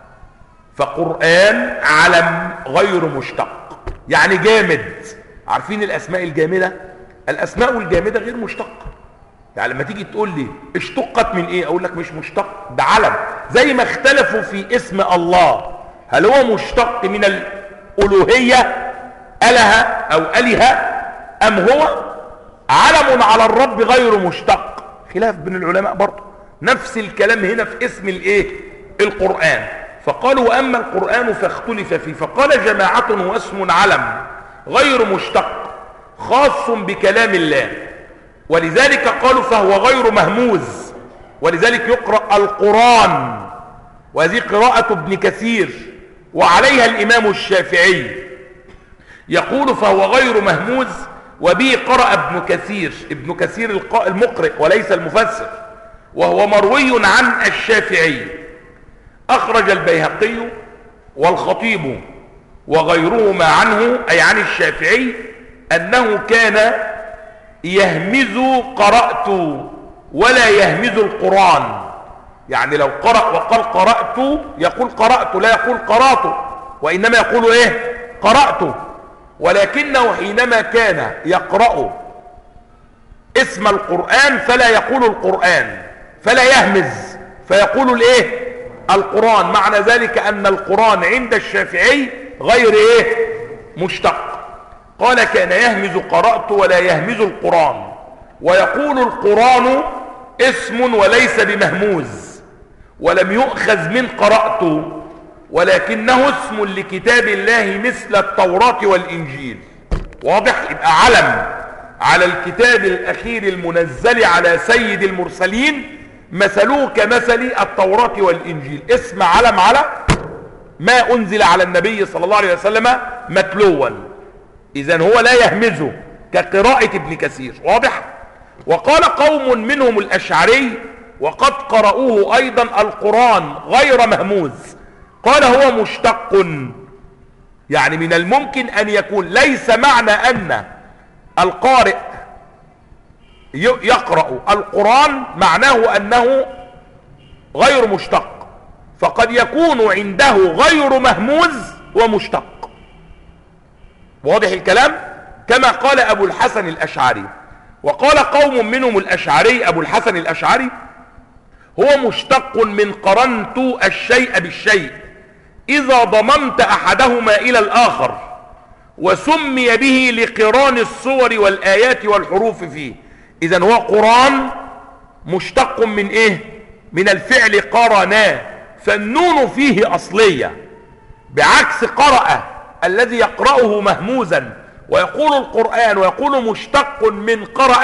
فقرآن علم غير مشتق يعني جامد. عارفين الأسماء الجامدة؟ الأسماء الجامدة غير مشتقة. يعني لما تيجي تقول لي اشتقت من ايه، اقول لك مش مشتق، ده علم. زي ما اختلفوا في اسم الله، هل هو مشتق من الألوهية أله أو أله، أم هو علم على الرب غير مشتق؟ خلاف بين العلماء برضه. نفس الكلام هنا في اسم الايه؟ القرآن. فقالوا وأما القرآن فاختلف فيه، فقال جماعة هو اسم علم غير مشتق خاص بكلام الله، ولذلك قالوا فهو غير مهموز، ولذلك يقرأ القرآن، وهذه قراءة ابن كثير وعليها الإمام الشافعي، يقول فهو غير مهموز، وبه قرأ ابن كثير المقرئ وليس المفسر، وهو مروي عن الشافعي. أخرج البيهقي والخطيب وغيرهما عنه أي عن الشافعي أنه كان يهمز قرأت ولا يهمز القرآن، يعني لو قرأ وقال قرأت يقول قرأت، لا يقول قرأت، وإنما يقول إيه؟ قرأت. ولكنه حينما كان يقرأ اسم القرآن فلا يقول القرآن، فلا يهمز، فيقول الإيه؟ القرآن. معنى ذلك أن القرآن عند الشافعي غير إيه؟ مشتق. قال كان يهمز قرأت ولا يهمز القرآن، ويقول القرآن اسم وليس بمهموز، ولم يؤخذ من قرأت، ولكنه اسم لكتاب الله مثل التوراة والإنجيل. واضح؟ يبقى علم على الكتاب الأخير المنزل على سيد المرسلين، مثلوه كمثل التوراة والإنجيل، اسم علم على ما أنزل على النبي صلى الله عليه وسلم متلوا، إذن هو لا يهمزه كقراءة ابن كثير. واضح؟ وقال قوم منهم الأشعري وقد قرأوه أيضا القرآن غير مهموز، قال هو مشتق، يعني من الممكن أن يكون ليس معنى أن القارئ يقرأ القرآن معناه أنه غير مشتق، فقد يكون عنده غير مهموز ومشتق. واضح الكلام؟ كما قال أبو الحسن الأشعري. وقال قوم منهم الأشعري، أبو الحسن الأشعري هو مشتق من قرنت الشيء بالشيء إذا ضممت أحدهما إلى الآخر، وسمي به لقران الصور والآيات والحروف فيه. إذن هو قرآن مشتق من إيه؟ من الفعل قرنا، فالنون فيه أصلية، بعكس قرأ الذي يقرأه مهموزا ويقول القرآن ويقول مشتق من قرأ،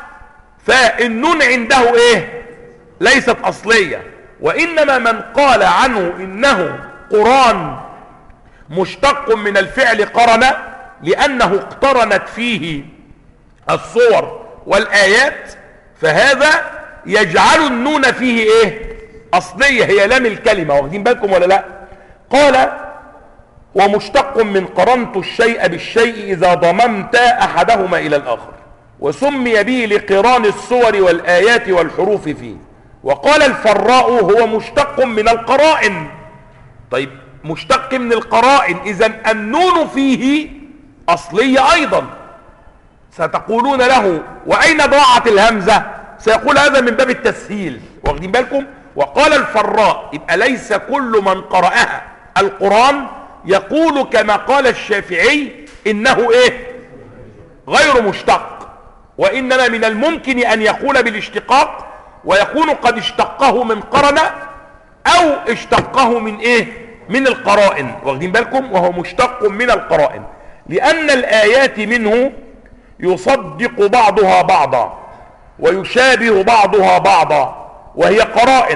فالنون عنده إيه؟ ليست أصلية. وإنما من قال عنه إنه قرآن مشتق من الفعل قرن لأنه اقترنت فيه الصور والآيات، فهذا يجعل النون فيه إيه؟ أصلية، هي لام الكلمة. واخدين بالكم ولا لا؟ قال ومشتق من قرنت الشيء بالشيء إذا ضممت أحدهما إلى الآخر، وسمي به لقران الصور والآيات والحروف فيه. وقال الفراء هو مشتق من القرائن. طيب مشتق من القرائن، إذن النون فيه أصلية أيضا. ستقولون له وأين ضاعت الهمزة؟ سيقول هذا من باب التسهيل. واخدين بالكم؟ وقال الفراء يبقى ليس كل من قرأها القرآن يقول كما قال الشافعي إنه إيه؟ غير مشتق، وإنما من الممكن أن يقول بالاشتقاق، ويكون قد اشتقه من قرن أو اشتقه من إيه؟ من القرائن. واخدين بالكم؟ وهو مشتق من القرائن، لأن الآيات منه يصدق بعضها بعضا ويشابه بعضها بعضا، وهي قرائن،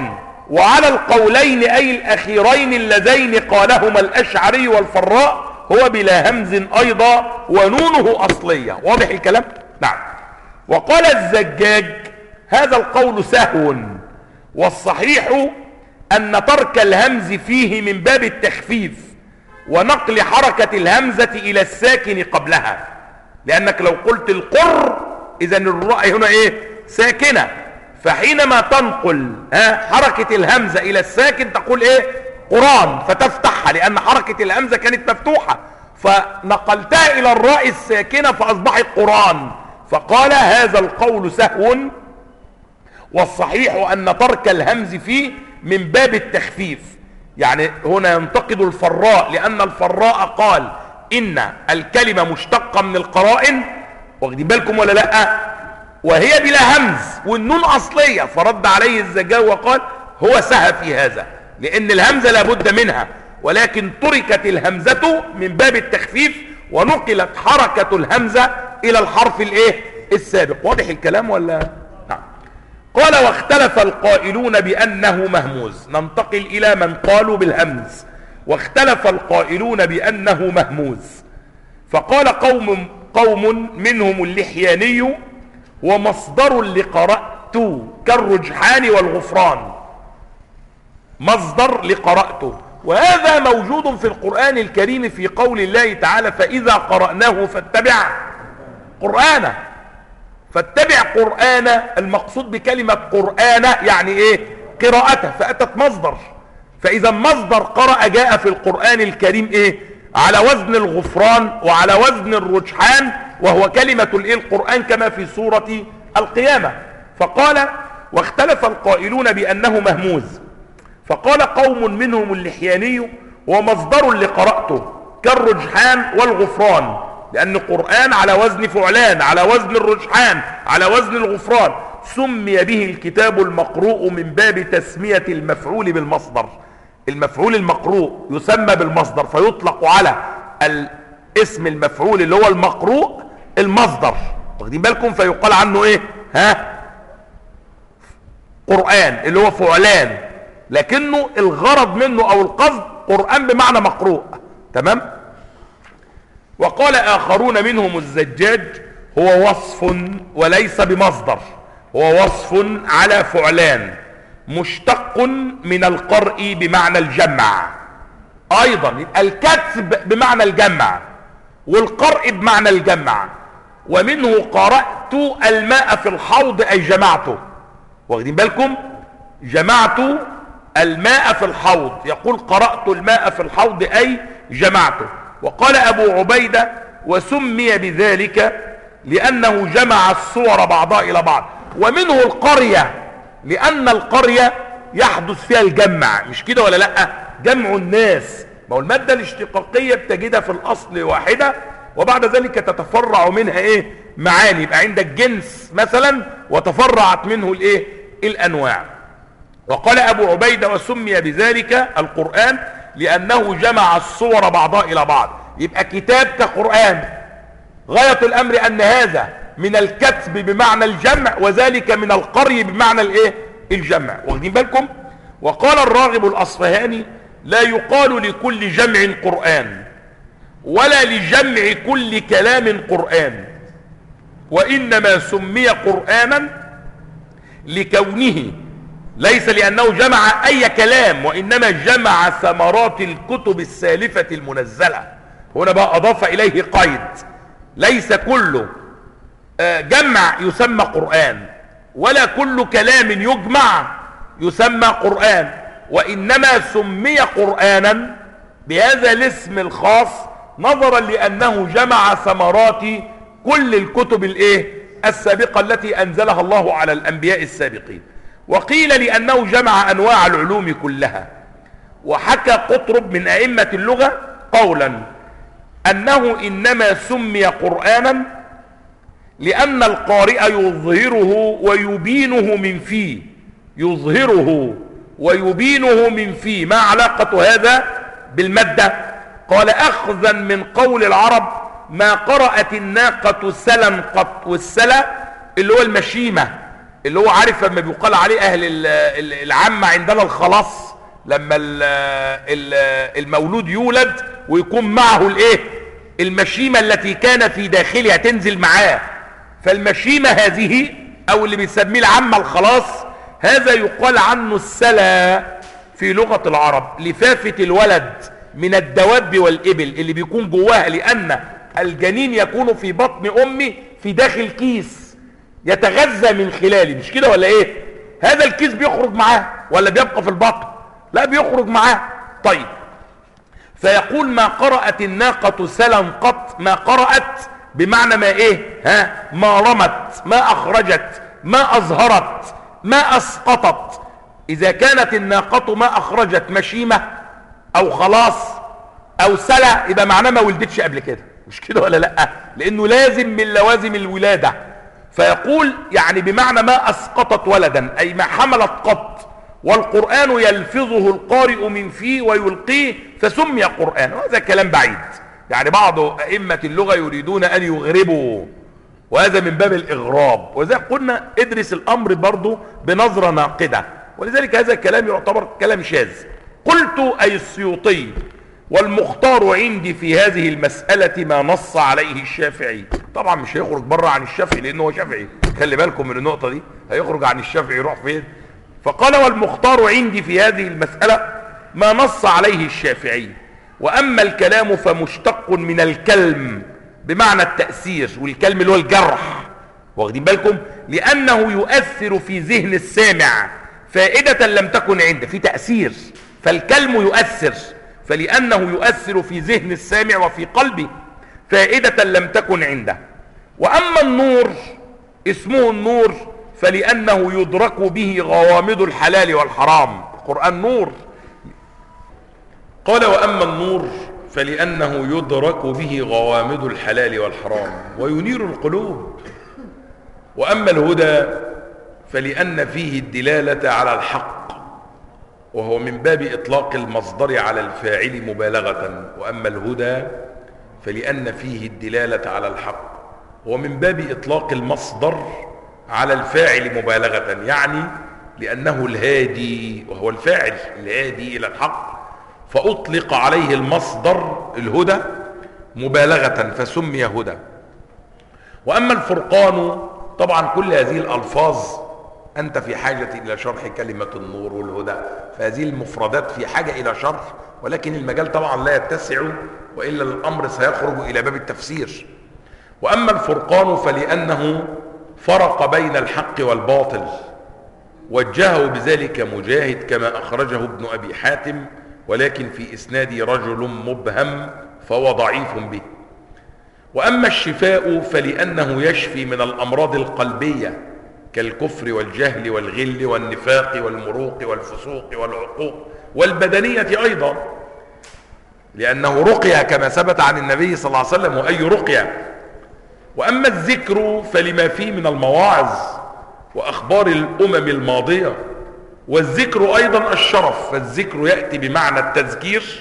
وعلى القولين أي الأخيرين اللذين قالهما الأشعري والفراء هو بلا همز أيضا ونونه أصلية. واضح الكلام؟ نعم. وقال الزجاج هذا القول سهو، والصحيح أن ترك الهمز فيه من باب التخفيف ونقل حركة الهمزة إلى الساكن قبلها، لأنك لو قلت القر إذن الراء هنا إيه؟ ساكنة، فحينما تنقل حركة الهمزة إلى الساكن تقول إيه؟ قرآن، فتفتحها لأن حركة الهمزة كانت مفتوحة، فنقلتها إلى الراء الساكنة فأصبحت قرآن. فقال هذا القول سهو، والصحيح أن ترك الهمز فيه من باب التخفيف. يعني هنا ينتقد الفراء، لأن الفراء قال إن الكلمة مشتقة من القرائن، واخدين بالكم ولا لأ؟ وهي بلا همز والنون أصلية، فرد عليه الزجاج وقال هو سهى في هذا، لأن الهمزة لابد منها، ولكن تركت الهمزة من باب التخفيف ونقلت حركة الهمزة إلى الحرف الإيه؟ السابق. واضح الكلام ولا؟ نعم. قال واختلف القائلون بأنه مهموز. ننتقل إلى من قالوا بالهمز. واختلف القائلون بأنه مهموز، فقال قوم منهم اللحياني ومصدر لقرأت كالرجحان والغفران، مصدر لقرأت. وهذا موجود في القرآن الكريم في قول الله تعالى فإذا قرأناه فاتبع قرآنه. فاتبع قرآنه، المقصود بكلمة قرآنه يعني ايه؟ قراءته، فأتت مصدر. فإذا مصدر قرأ جاء في القرآن الكريم ايه؟ على وزن الغفران وعلى وزن الرجحان، وهو كلمة الايه؟ القرآن، كما في سورة القيامة. فقال واختلف القائلون بأنه مهموز، فقال قوم منهم اللحياني ومصدر لقرأته كالرجحان والغفران، لأن القرآن على وزن فعلان، على وزن الرجحان، على وزن الغفران، سمي به الكتاب المقروء من باب تسمية المفعول بالمصدر. المفعول المقروء يسمى بالمصدر، فيطلق على الاسم المفعول اللي هو المقروء المصدر، واخدين بالكم؟ فيقال عنه ايه؟ قرآن اللي هو فعلان، لكنه الغرض منه او القصد قرآن بمعنى مقروء. تمام. وقال آخرون منهم الزجاج هو وصف وليس بمصدر، هو وصف على فعلان مشتق من القرء بمعنى الجمع. ايضا الكتب بمعنى الجمع والقرء بمعنى الجمع. ومنه قرأت الماء في الحوض اي جمعته، واخدين بالكم؟ جمعت الماء في الحوض، يقول قرأت الماء في الحوض اي جمعته. وقال ابو عبيدة وسمي بذلك لانه جمع الصور بعضها الى بعض. ومنه القرية، لان القرية يحدث فيها الجمع، مش كده ولا لا؟ جمع الناس، ما هو المادة الاشتقاقية بتجدها في الاصل واحدة، وبعد ذلك تتفرع منها ايه؟ معاني. يبقى عندك جنس مثلا وتفرعت منه الايه؟ الانواع. وقال ابو عبيدة وسمي بذلك القرآن لانه جمع الصور بعضها الى بعض. يبقى كتاب كقرآن، غاية الامر ان هذا من الكتب بمعنى الجمع، وذلك من القري بمعنى الايه؟ الجمع، واخدين بالكم؟ وقال الراغب الاصفهاني لا يقال لكل جمع قرآن ولا لجمع كل كلام قرآن، وانما سمي قرآنا لكونه، ليس لانه جمع اي كلام، وانما جمع ثمرات الكتب السالفة المنزلة. هنا بقى اضاف اليه قيد، ليس كل جمع يسمى قرآن، ولا كل كلام يجمع يسمى قرآن، وانما سمي قرآنا بهذا الاسم الخاص نظرا لانه جمع ثمرات كل الكتب الايه؟ السابقة التي انزلها الله على الانبياء السابقين. وقيل لانه جمع انواع العلوم كلها. وحكى قطرب من ائمة اللغة قولا انه انما سمي قرآنا لان القارئ يظهره ويبينه من فيه، يظهره ويبينه من فيه. ما علاقة هذا بالمادة؟ قال اخذا من قول العرب ما قرأت الناقة سلا قط، والسلا اللي هو المشيمة، اللي هو عارف لما بيقال عليه اهل العامة عندنا الخلاص، لما المولود يولد ويكون معه الايه، المشيمة التي كان في داخلها تنزل معاه، فالمشيمة هذه او اللي بيسميه العامة الخلاص، هذا يقال عنه السلا في لغة العرب، لفافة الولد من الدواب والإبل اللي بيكون جواها، لأن الجنين يكون في بطن أمه في داخل كيس يتغذى من خلاله، مش كده ولا ايه؟ هذا الكيس بيخرج معاه ولا بيبقى في البطن؟ لا، بيخرج معاه. طيب، فيقول ما قرأت الناقة سلا قط، ما قرأت بمعنى ما ايه؟ ما رمت، ما اخرجت، ما اظهرت، ما اسقطت. اذا كانت الناقة ما اخرجت مشيمة او خلاص او سلا، يبقى معناه ما ولدتش قبل كده، مش كده ولا لا؟ لانه لازم من لوازم الولادة. فيقول يعني بمعنى ما اسقطت ولدا، اي ما حملت قط. والقرآن يلفظه القارئ من فيه ويلقيه فسمي قرآن، وهذا كلام بعيد. يعني بعض ائمة اللغة يريدون ان يغربوا، وهذا من باب الاغراب. وذلك قلنا ادرس الامر برضو بنظرة ناقدة، ولذلك هذا الكلام يعتبر كلام شاذ. قلت اي السيوطي: والمختار عندي في هذه المسألة ما نص عليه الشافعي. طبعا مش هيخرج بره عن الشافعي لانه هو شافعي، خلي بالكم من النقطة دي، هيخرج عن الشافعي يروح فين؟ فقال: والمختار عندي في هذه المسألة ما نص عليه الشافعي. واما الكلام فمشتق من الكلم بمعنى التأثير، والكلم اللي هو الجرح، واخدين بالكم؟ لانه يؤثر في ذهن السامع فائدة لم تكن عنده، في تأثير، فالكلم يؤثر، فلأنه يؤثر في ذهن السامع وفي قلبه فائدة لم تكن عنده. وأما النور اسمه النور فلأنه يدرك به غوامض الحلال والحرام، القرآن نور. قال: وأما النور فلأنه يدرك به غوامض الحلال والحرام وينير القلوب. وأما الهدى فلأن فيه الدلالة على الحق، وهو من باب إطلاق المصدر على الفاعل مبالغة. وأما الهدى فلأن فيه الدلالة على الحق، وهو من باب إطلاق المصدر على الفاعل مبالغة، يعني لأنه الهادي وهو الفاعل الهادي إلى الحق، فأطلق عليه المصدر الهدى مبالغة فسمي هدى. وأما الفرقان، طبعا كل هذه الألفاظ أنت في حاجة إلى شرح كلمة النور والهدى، فهذه المفردات في حاجة إلى شرح، ولكن المجال طبعا لا يتسع، وإلا الأمر سيخرج إلى باب التفسير. وأما الفرقان فلأنه فرق بين الحق والباطل، وجهه بذلك مجاهد كما أخرجه ابن أبي حاتم، ولكن في إسناد رجل مبهم فهو ضعيف به. وأما الشفاء فلأنه يشفي من الأمراض القلبية كالكفر والجهل والغل والنفاق والمروق والفسوق والعقوق، والبدنية أيضا، لأنه رقية كما ثبت عن النبي صلى الله عليه وسلم، وأي رقية. وأما الذكر فلما فيه من المواعظ وأخبار الأمم الماضية، والذكر أيضا الشرف، فالذكر يأتي بمعنى التذكير،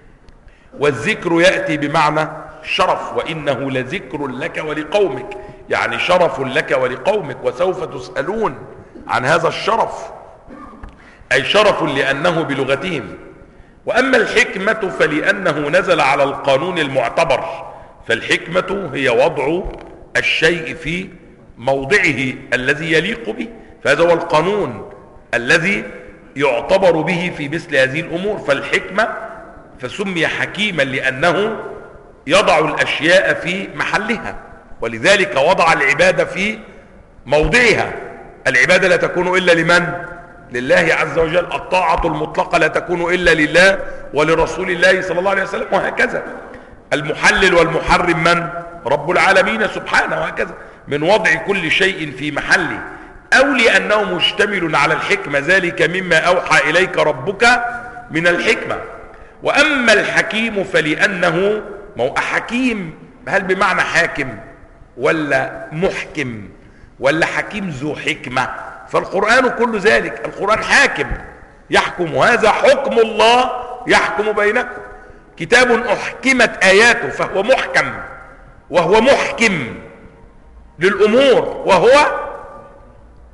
والذكر يأتي بمعنى الشرف. وإنه لذكر لك ولقومك، يعني شرف لك ولقومك، وسوف تسألون عن هذا الشرف، أي شرف لأنه بلغتهم. وأما الحكمة فلأنه نزل على القانون المعتبر، فالحكمة هي وضع الشيء في موضعه الذي يليق به، فهذا هو القانون الذي يعتبر به في مثل هذه الأمور. فالحكمة فسمي حكيما لأنه يضع الأشياء في محلها، ولذلك وضع العبادة في موضعها. العبادة لا تكون إلا لمن؟ لله عز وجل. الطاعة المطلقة لا تكون إلا لله ولرسول الله صلى الله عليه وسلم، وهكذا. المحلل والمحرم من؟ رب العالمين سبحانه، وهكذا. من وضع كل شيء في محله، أو لأنه مشتمل على الحكمة، ذلك مما أوحى إليك ربك من الحكمة. وأما الحكيم فلأنه حكيم، هل بمعنى حاكم ولا محكم ولا حكيم ذو حكمة؟ فالقرآن كل ذلك، القرآن حاكم يحكم، وهذا حكم الله يحكم بينكم. كتاب أحكمت آياته فهو محكم، وهو محكم للأمور، وهو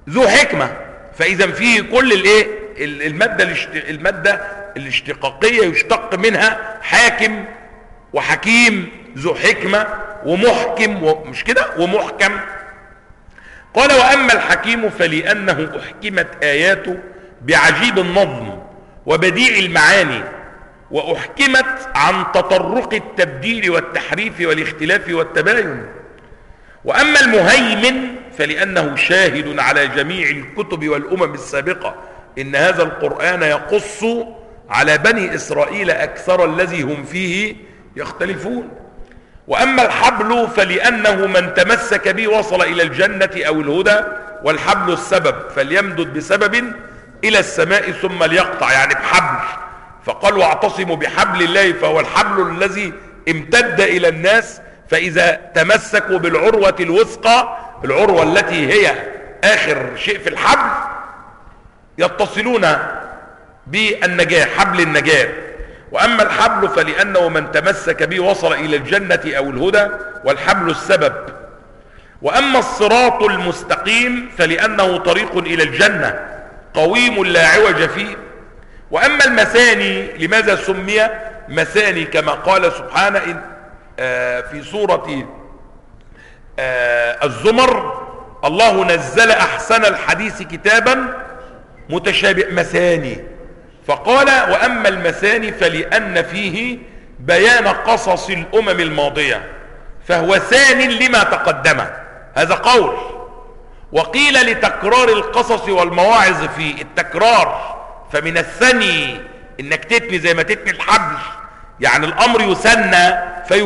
ذو حكمة، فإذا فيه كل الايه المادة الاشتقاقية يشتق منها حاكم وحكيم، ذو حكمة ومحكم، مش كده، ومحكم. قال وأما الحكيم فلأنه أحكمت آياته بعجيب النظم وبديع المعاني، وأحكمت عن تطرق التبديل والتحريف والاختلاف والتباين. وأما المهيمن فلأنه شاهد على جميع الكتب والأمم السابقة إن هذا القرآن يقص على بني إسرائيل أكثر الذي هم فيه يختلفون. وأما الحبل فلأنه من تمسك به وصل إلى الجنة أو الهدى، والحبل السبب فليمدد بسبب إلى السماء ثم ليقطع، يعني بحبل. فقال واعتصموا بحبل الله، فهو الحبل الذي امتد إلى الناس، فإذا تمسكوا بالعروة الوثقى، العروة التي هي آخر شيء في الحبل، يتصلون بالنجاة، حبل النجاة. وأما الحبل فلأنه من تمسك به وصل إلى الجنة أو الهدى، والحبل السبب. وأما الصراط المستقيم فلأنه طريق إلى الجنة قويم لا عوج فيه. وأما المثاني لماذا سمي مثاني؟ كما قال سبحانه في سورة الزمر: الله نزل أحسن الحديث كتابا متشابه مثاني. فقال وأما المثاني فلأن فيه بيان قصص الأمم الماضية، فهو ثان لما تقدم، هذا قول. وقيل لتكرار القصص والمواعظ في التكرار، فمن الثني انك تتني زي ما تتني الحبل، يعني الامر يثنى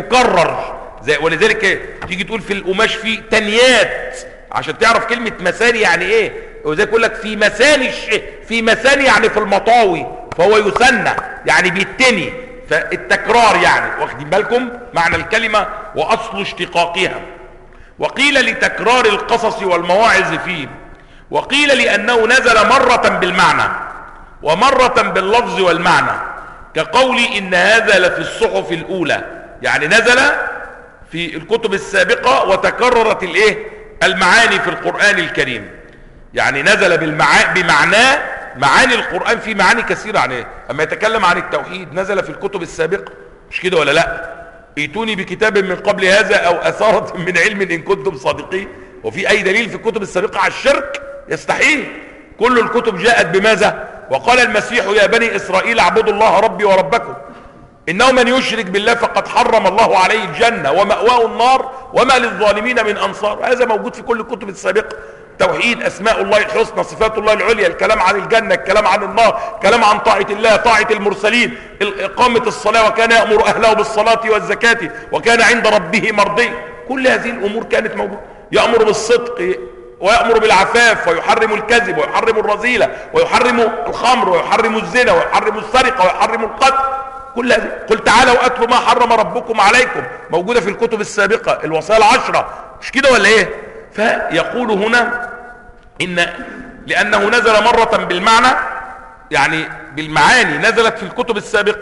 فيكرر، ولذلك تيجي تقول في القماش في تنيات عشان تعرف كلمة مثاني يعني ايه. وزي يقول لك في مثاني الشيء، في مثاني يعني في المطاوي، فهو يثنى يعني بيتني، فالتكرار يعني، واخدين بالكم معنى الكلمة واصل اشتقاقها. وقيل لتكرار القصص والمواعظ فيه. وقيل لأنه نزل مرة بالمعنى ومرة باللفظ والمعنى، كقولي إن هذا لفي الصحف الأولى، يعني نزل في الكتب السابقة وتكررت المعاني في القرآن الكريم، يعني نزل بمعناه. معاني القرآن في معاني كثيرة عن أما يتكلم عن التوحيد نزل في الكتب السابقة، مش كده ولا لا؟ ائتوني بكتاب من قبل هذا أو أثارة من علم إن كنتم صادقين. وفي أي دليل في الكتب السابقة على الشرك؟ يستحيل. كل الكتب جاءت بماذا؟ وقال المسيح يا بني إسرائيل اعبدوا الله ربي وربكم إنه من يشرك بالله فقد حرم الله عليه الجنة ومأواه النار وما للظالمين من أنصار. هذا موجود في كل الكتب السابقة. توحيد، أسماء الله الحسنى، صفات الله العليا، الكلام عن الجنة، الكلام عن النار، الكلام عن طاعة الله، طاعة المرسلين، إقامة الصلاة، وكان يأمر أهله بالصلاة والزكاة وكان عند ربه مرضي. كل هذه الأمور كانت موجودة. يأمر بالصدق ويأمر بالعفاف ويحرم الكذب ويحرم الرذيلة ويحرم الخمر ويحرم الزنا ويحرم السرقة ويحرم القتل. كل هذه. قل تعالوا أتلوا ما حرم ربكم عليكم، موجودة في الكتب السابقة، الوصايا العشرة، مش كده ولا ايه؟ فيقول هنا إن لأنه نزل مرة بالمعنى، يعني بالمعاني نزلت في الكتب السابقة،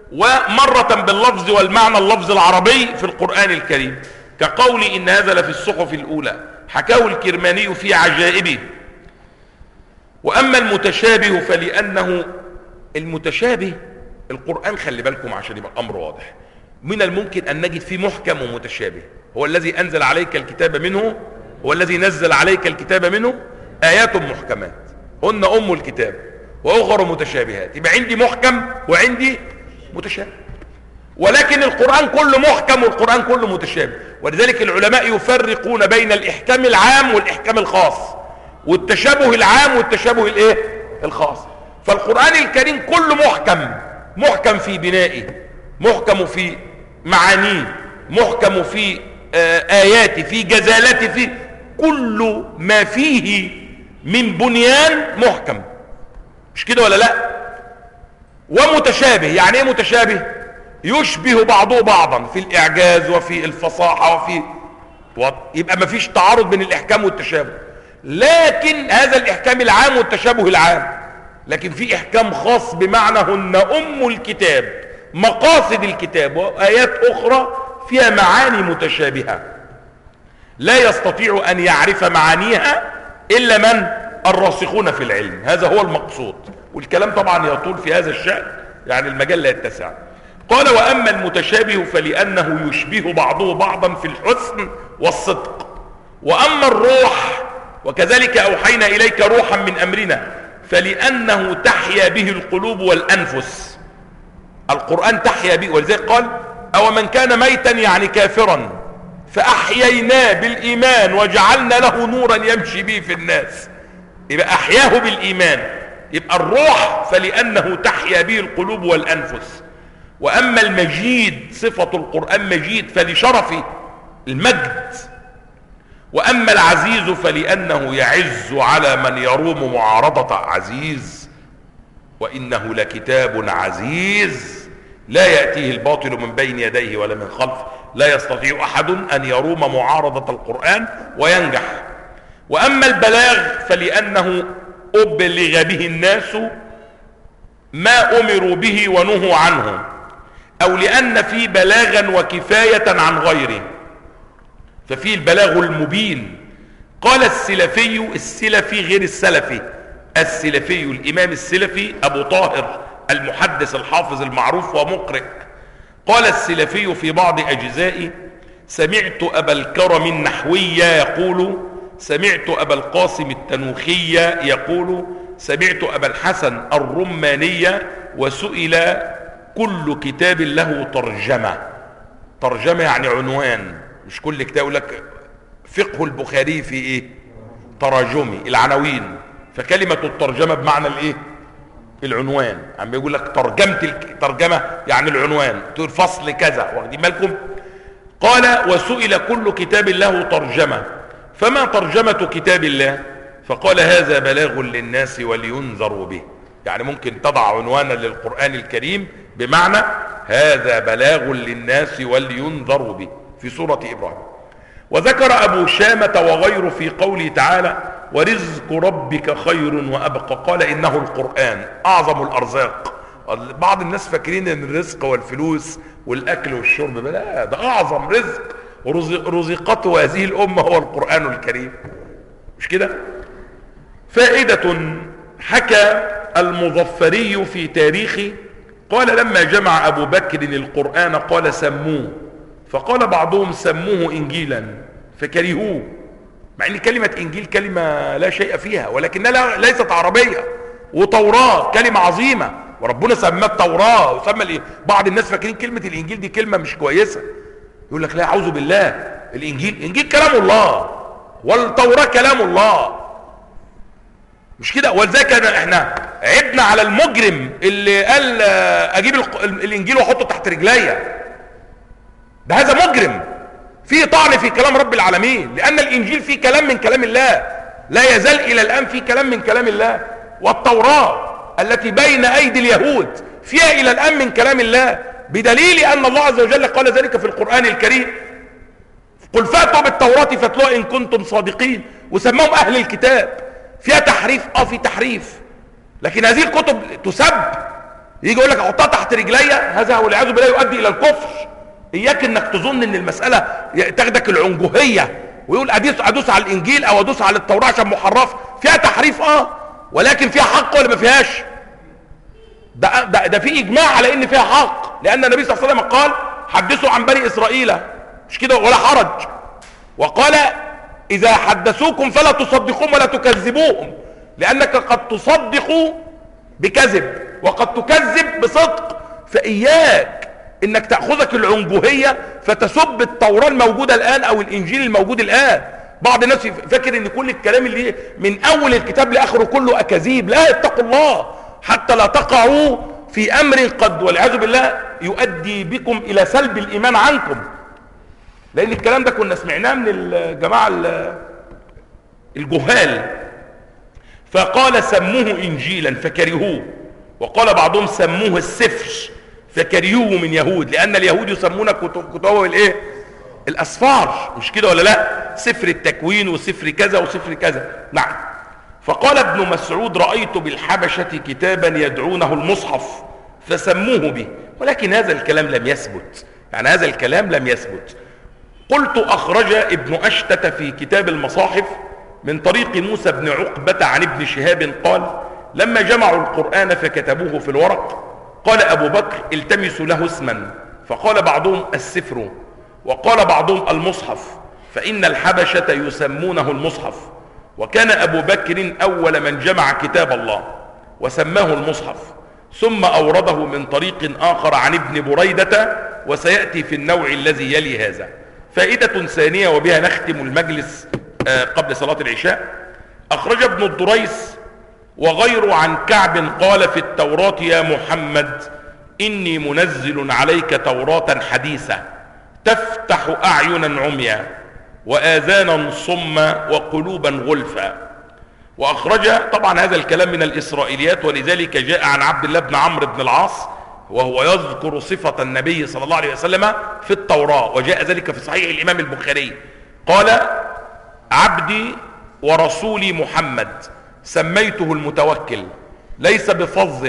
ومرة باللفظ والمعنى اللفظ العربي في القرآن الكريم، كقول إن هذا لفي الصحف الأولى، حكاه الكرماني في عجائبه. وأما المتشابه فلأنه المتشابه القرآن، خلي بالكم عشان يبقى الأمر واضح، من الممكن أن نجد فيه محكم ومتشابه. هو الذي أنزل عليك الكتاب منه، هو الذي نزل عليك الكتاب منه آيات محكمات هن أم الكتاب وأخر متشابهات. يبقى عندي محكم وعندي متشابه، ولكن القرآن كله محكم والقرآن كله متشابه. ولذلك العلماء يفرقون بين الإحكام العام والإحكام الخاص، والتشابه العام والتشابه الخاص. فالقرآن الكريم كله محكم، محكم في بنائه، محكم في معانيه، محكم في آياته، في جزالته، في كل ما فيه من بنيان محكم، مش كده ولا لا؟ ومتشابه، يعني ايه متشابه؟ يشبه بعضه بعضا في الإعجاز وفي الفصاحة يبقى ما فيش تعارض بين الإحكام والتشابه. لكن هذا الإحكام العام والتشابه العام، لكن في إحكام خاص بمعنى هن أم الكتاب، مقاصد الكتاب، وآيات أخرى فيها معاني متشابهة لا يستطيع أن يعرف معانيها إلا من الراسخون في العلم، هذا هو المقصود. والكلام طبعا يطول في هذا الشأن، يعني المجال لا يتسع. قال وأما المتشابه فلأنه يشبه بعضه بعضا في الحسن والصدق. وأما الروح وكذلك أوحينا إليك روحا من أمرنا فلأنه تحيا به القلوب والأنفس. القرآن تحيا به، ولذلك قال أو من كان ميتا يعني كافرا فأحييناه بالإيمان وجعلنا له نورا يمشي به في الناس. يبقى أحياه بالإيمان. يبقى الروح فلأنه تحيا به القلوب والأنفس. وأما المجيد صفة القرآن مجيد فلشرف المجد. وأما العزيز فلأنه يعز على من يروم معارضة عزيز. وإنه لكتاب عزيز لا يأتيه الباطل من بين يديه ولا من خلفه لا يستطيع أحد أن يروم معارضة القرآن وينجح. وأما البلاغ فلأنه أبلغ به الناس ما أمروا به ونهوا عنه، أو لأن في بلاغا وكفاية عن غيره، ففي البلاغ المبين. قال السلفي غير السلفي. السلفي الإمام السلفي أبو طاهر المحدث الحافظ المعروف ومقرئ. قال السلفي في بعض أجزائه سمعت أبا الكرم النحوي يقول، سمعت أبا القاسم التنوخي يقول، سمعت أبا الحسن الرماني، وسئل كل كتاب له ترجمة. ترجمة يعني عنوان، مش كل كتاب يقول لك فقه البخاري في ايه تراجمي العناوين، فكلمة الترجمة بمعنى الايه العنوان. عم يقول لك ترجمة يعني العنوان، تقول فصل كذا، واخدين بالكم. قال وسئل كل كتاب له ترجمة فما ترجمة كتاب الله؟ فقال هذا بلاغ للناس ولينذروا به. يعني ممكن تضع عنوانا للقرآن الكريم بمعنى هذا بلاغ للناس ولينذروا به في سورة إبراهيم. وذكر أبو شامة وغيره في قوله تعالى ورزق ربك خير وأبقى، قال إنه القرآن أعظم الأرزاق. بعض الناس فاكرين ان الرزق والفلوس والأكل والشرب، لا، ده أعظم رزق رزقته هذه الأمة هو القرآن الكريم، مش كده؟ فائدة حكى المظفري في تاريخه قال لما جمع أبو بكر القرآن قال سموه، فقال بعضهم سموه إنجيلا فكرهوه، مع ان كلمة إنجيل كلمة لا شيء فيها ولكنها ليست عربية، وتوراة كلمة عظيمة وربنا سماه التوراة وسمى بعض الناس فاكرين كلمة الإنجيل دي كلمة مش كويسة، يقول لك لا أعوذ بالله، الإنجيل كلام الله والتوراة كلام الله، مش كده؟ ولذلك احنا عبنا على المجرم اللي قال اجيب الانجيل واحطه تحت رجليا، ده هذا مجرم فيه طعن في كلام رب العالمين، لان الانجيل فيه كلام من كلام الله، لا يزال الى الان فيه كلام من كلام الله، والتوراة التي بين ايدي اليهود فيها الى الان من كلام الله، بدليل ان الله عز وجل قال ذلك في القرآن الكريم قل فاتوا بالتوراة فاتلوها ان كنتم صادقين، وسماهم اهل الكتاب. فيها تحريف، في تحريف، لكن هذه الكتب تسب، يجي يقول لك احطها تحت رجليا، هذا والعياذ بالله يؤدي الى الكفر. اياك انك تظن ان المسألة تاخدك العنجهية ويقول ادوس على الانجيل او ادوس على التوراة عشان محرف، فيها تحريف ولكن فيها حق ولا ما فيهاش؟ ده في اجماع على ان فيها حق، لان النبي صلى الله عليه وسلم قال حدثوا عن بني اسرائيل، مش كده؟ ولا حرج، وقال إذا حدثوكم فلا تصدقوهم ولا تكذبوهم، لأنك قد تصدق بكذب وقد تكذب بصدق، فإياك إنك تأخذك العنجهية فتسب التوراة الموجودة الآن أو الإنجيل الموجود الآن. بعض الناس فاكر إن كل الكلام اللي من أول الكتاب لآخره كله أكاذيب، لا، اتقوا الله حتى لا تقعوا في أمر قد والعياذ بالله يؤدي بكم إلى سلب الإيمان عنكم، لان الكلام ده كنا سمعناه من الجماعة الجهال. فقال سموه انجيلا فكرهوه، وقال بعضهم سموه السفر فكرهوه من يهود، لان اليهود يسمون كتبه الايه الاسفار، مش كده ولا لا؟ سفر التكوين وسفر كذا وسفر كذا. نعم. فقال ابن مسعود رأيت بالحبشة كتابا يدعونه المصحف فسموه به، ولكن هذا الكلام لم يثبت، يعني هذا الكلام لم يثبت. قلت أخرج ابن أشتت في كتاب المصاحف من طريق موسى بن عقبة عن ابن شهاب قال: لما جمعوا القرآن فكتبوه في الورق قال أبو بكر: التمسوا له اسما، فقال بعضهم السفر، وقال بعضهم المصحف، فإن الحبشة يسمونه المصحف. وكان أبو بكر أول من جمع كتاب الله وسماه المصحف، ثم أورده من طريق آخر عن ابن بريدة، وسيأتي في النوع الذي يلي هذا. فائدة ثانية وبها نختم المجلس قبل صلاة العشاء: أخرج ابن الدريس وغيره عن كعب قال في التوراة: يا محمد إني منزل عليك توراة حديثة تفتح أعينا عميا وآذانا صما وقلوبا غلفا. وأخرج طبعا هذا الكلام من الإسرائيليات، ولذلك جاء عن عبد الله بن عمرو بن العاص وهو يذكر صفة النبي صلى الله عليه وسلم في التوراة، وجاء ذلك في صحيح الإمام البخاري. قال: عبدي ورسولي محمد سميته المتوكل، ليس بفظ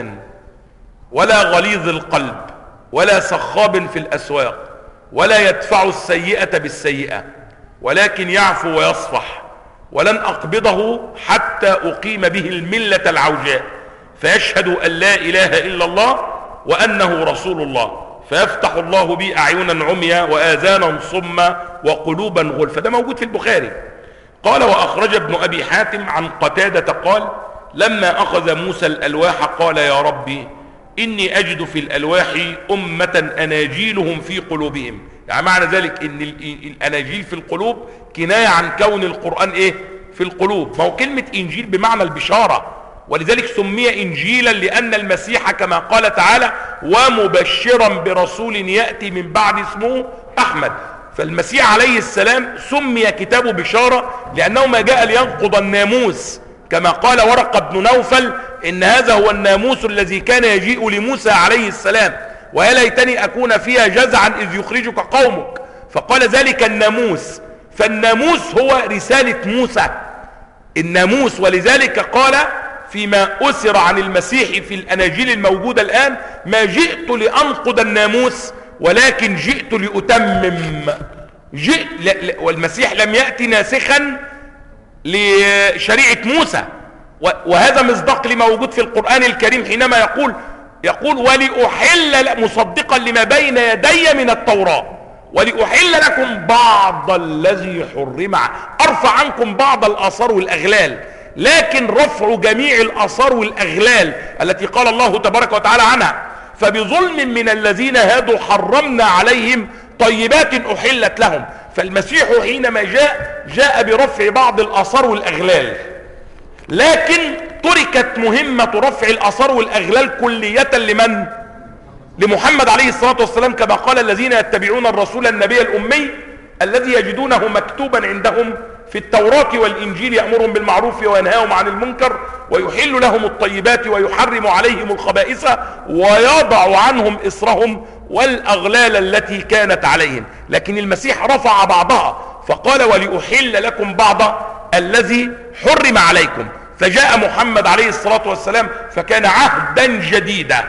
ولا غليظ القلب ولا سخاب في الأسواق، ولا يدفع السيئة بالسيئة، ولكن يعفو ويصفح، ولن أقبضه حتى أقيم به الملة العوجاء، فيشهد أن لا إله إلا الله وأنه رسول الله، فيفتح الله بي أعينا عميا وآذانا صما وقلوبا غلفا. ده موجود في البخاري. قال: وأخرج ابن أبي حاتم عن قتادة قال: لما أخذ موسى الألواح قال: يا ربي إني أجد في الألواح أمة أناجيلهم في قلوبهم. يعني معنى ذلك إن الأناجيل في القلوب كناية عن كون القرآن إيه؟ في القلوب. ما هو كلمة إنجيل بمعنى البشارة، ولذلك سمي إنجيلا لأن المسيح كما قال تعالى: ومبشرا برسول يأتي من بعد اسمه أحمد. فالمسيح عليه السلام سمي كتابه بشارة لأنه ما جاء لينقض الناموس، كما قال ورقة بن نوفل: إن هذا هو الناموس الذي كان يجيء لموسى عليه السلام، ويا ليتني أكون فيها جزعا إذ يخرجك قومك. فقال ذلك الناموس، فالناموس هو رسالة موسى، الناموس. ولذلك قال فيما أسر عن المسيح في الأناجيل الموجودة الآن: ما جئت لأنقض الناموس ولكن جئت لأتمم. والمسيح لم يأتي ناسخا لشريعة موسى، وهذا مصداق لما موجود في القرآن الكريم حينما يقول ولأحل مصدقا لما بين يدي من التوراة ولأحل لكم بعض الذي حرم. أرفع عنكم بعض الآثار والأغلال، لكن رفع جميع الآثار والأغلال التي قال الله تبارك وتعالى عنها: فبظلم من الذين هادوا حرمنا عليهم طيبات أحلت لهم. فالمسيح حينما جاء برفع بعض الآثار والأغلال، لكن تركت مهمة رفع الآثار والأغلال كلية لمن؟ لمحمد عليه الصلاة والسلام، كما قال: الذين يتبعون الرسول النبي الأمي الذي يجدونه مكتوبا عندهم في التوراة والإنجيل يأمرهم بالمعروف وينهاهم عن المنكر ويحل لهم الطيبات ويحرم عليهم الخبائث ويضع عنهم إصرهم والأغلال التي كانت عليهم. لكن المسيح رفع بعضها فقال: ولأحل لكم بعض الذي حرم عليكم. فجاء محمد عليه الصلاة والسلام فكان عهدا جديدا،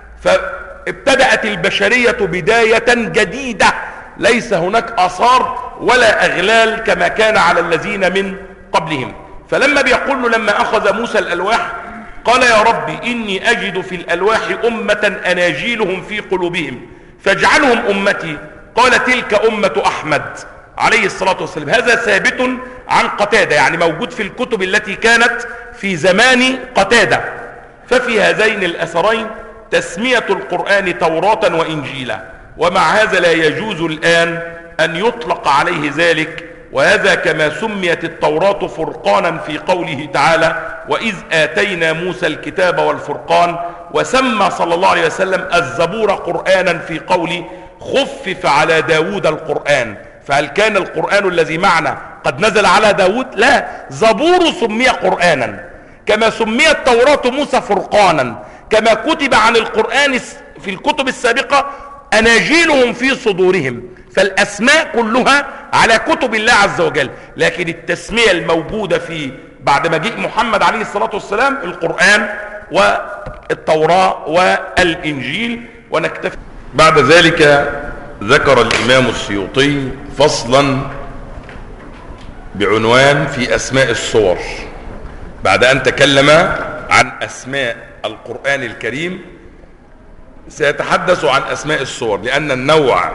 فابتدأت البشرية بداية جديدة، ليس هناك آثار ولا أغلال كما كان على الذين من قبلهم. فلما بيقول له لما أخذ موسى الألواح قال: يا ربي إني أجد في الألواح أمة أناجيلهم في قلوبهم فاجعلهم أمتي. قال: تلك أمة أحمد عليه الصلاة والسلام. هذا ثابت عن قتادة، يعني موجود في الكتب التي كانت في زمان قتادة. ففي هذين الأثرين تسمية القرآن توراة وإنجيلا، ومع هذا لا يجوز الآن أن يطلق عليه ذلك، وهذا كما سميت التوراة فرقانا في قوله تعالى: وإذ آتينا موسى الكتاب والفرقان. وسمى صلى الله عليه وسلم الزبور قرآنا في قوله: خفف على داود القرآن. فهل كان القرآن الذي معنا قد نزل على داود؟ لا، زبور سمي قرآنا، كما سمي التوراة موسى فرقانا، كما كتب عن القرآن في الكتب السابقة أناجيلهم في صدورهم. فالأسماء كلها على كتب الله عز وجل، لكن التسمية الموجودة في بعد مجيء محمد عليه الصلاة والسلام القرآن والتوراة والإنجيل. ونكتفي. بعد ذلك ذكر الإمام السيوطي فصلا بعنوان في أسماء الصور. بعد أن تكلم عن أسماء القرآن الكريم سيتحدث عن أسماء الصور، لأن النوع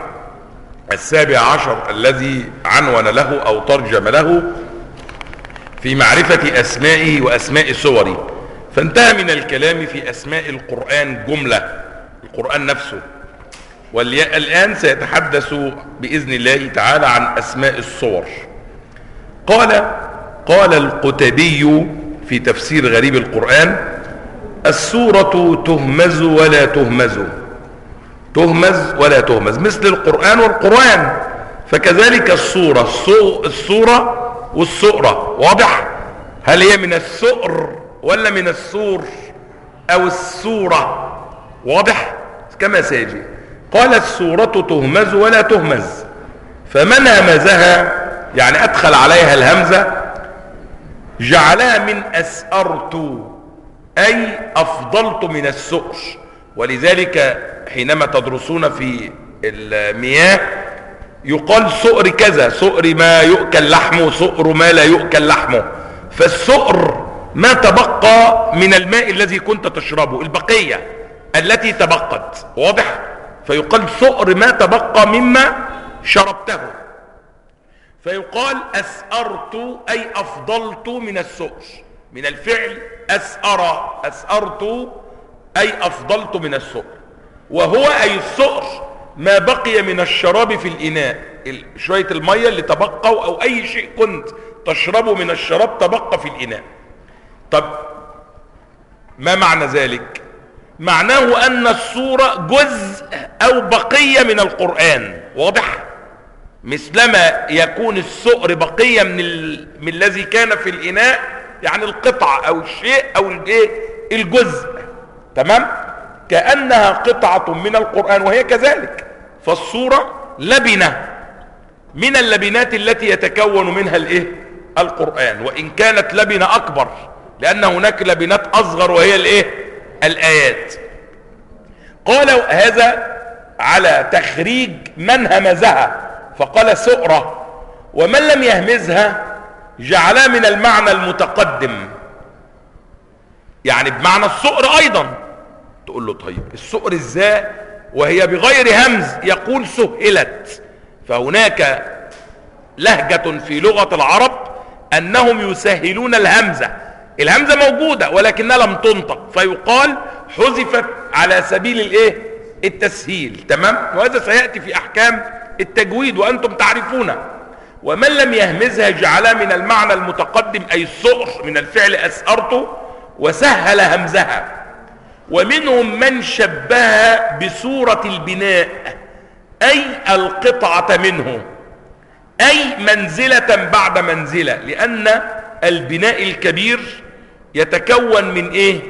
17 الذي عنون له أو ترجم له في معرفة أسمائه وأسماء صوره، فانتهى من الكلام في أسماء القرآن جملة، القرآن نفسه، والآن سيتحدث بإذن الله تعالى عن أسماء الصور. قال القتبي في تفسير غريب القرآن: السورة تهمز ولا تهمز، تهمز ولا تهمز، مثل القرآن والقرآن، فكذلك السورة والسؤرة. واضح؟ هل هي من السؤر ولا من السور أو السورة؟ واضح كما سيجي. قال السورة تهمز ولا تهمز، فمن همزها يعني أدخل عليها الهمزة جعلها من أسأرت، أي أفضلت من السؤر. ولذلك حينما تدرسون في المياه يقال سؤر كذا، سؤر ما يؤكل لحمه، سؤر ما لا يؤكل لحمه. فالسؤر ما تبقى من الماء الذي كنت تشربه، البقية التي تبقت. واضح؟ فيقال سؤر ما تبقى مما شربته. فيقال أسأرت أي أفضلت من السؤر، من الفعل أسأر، أسأرت أي أفضلت من السؤر. وهو أي السؤر ما بقي من الشراب في الإناء، شوية المية اللي تبقوا أو أي شيء كنت تشربه من الشراب تبقى في الإناء. طب ما معنى ذلك؟ معناه أن السورة جزء أو بقية من القرآن. واضح؟ مثلما يكون السؤر بقية من الذي كان في الإناء، يعني القطعة أو الشيء أو الجزء. تمام؟ كأنها قطعة من القرآن وهي كذلك. فالسورة لبنة من اللبنات التي يتكون منها القرآن، وإن كانت لبنة أكبر، لأن هناك لبنات أصغر وهي الآيات. قال هذا على تخريج من همزها فقال سؤرة، ومن لم يهمزها جعلها من المعنى المتقدم، يعني بمعنى السؤر أيضا. تقول له طيب السؤر ازاي وهي بغير همز؟ يقول سهلت. فهناك لهجة في لغة العرب أنهم يسهلون الهمزة، الهمزة موجودة ولكنها لم تنطق، فيقال حذفت على سبيل التسهيل. تمام؟ وهذا سيأتي في أحكام التجويد وأنتم تعرفونه. ومن لم يهمزها جعلها من المعنى المتقدم، أي السؤر من الفعل أسأرته، وسهل همزها. ومنهم من شبهها بسورة البناء، أي القطعة منه، أي منزلة بعد منزلة، لأن البناء الكبير يتكون من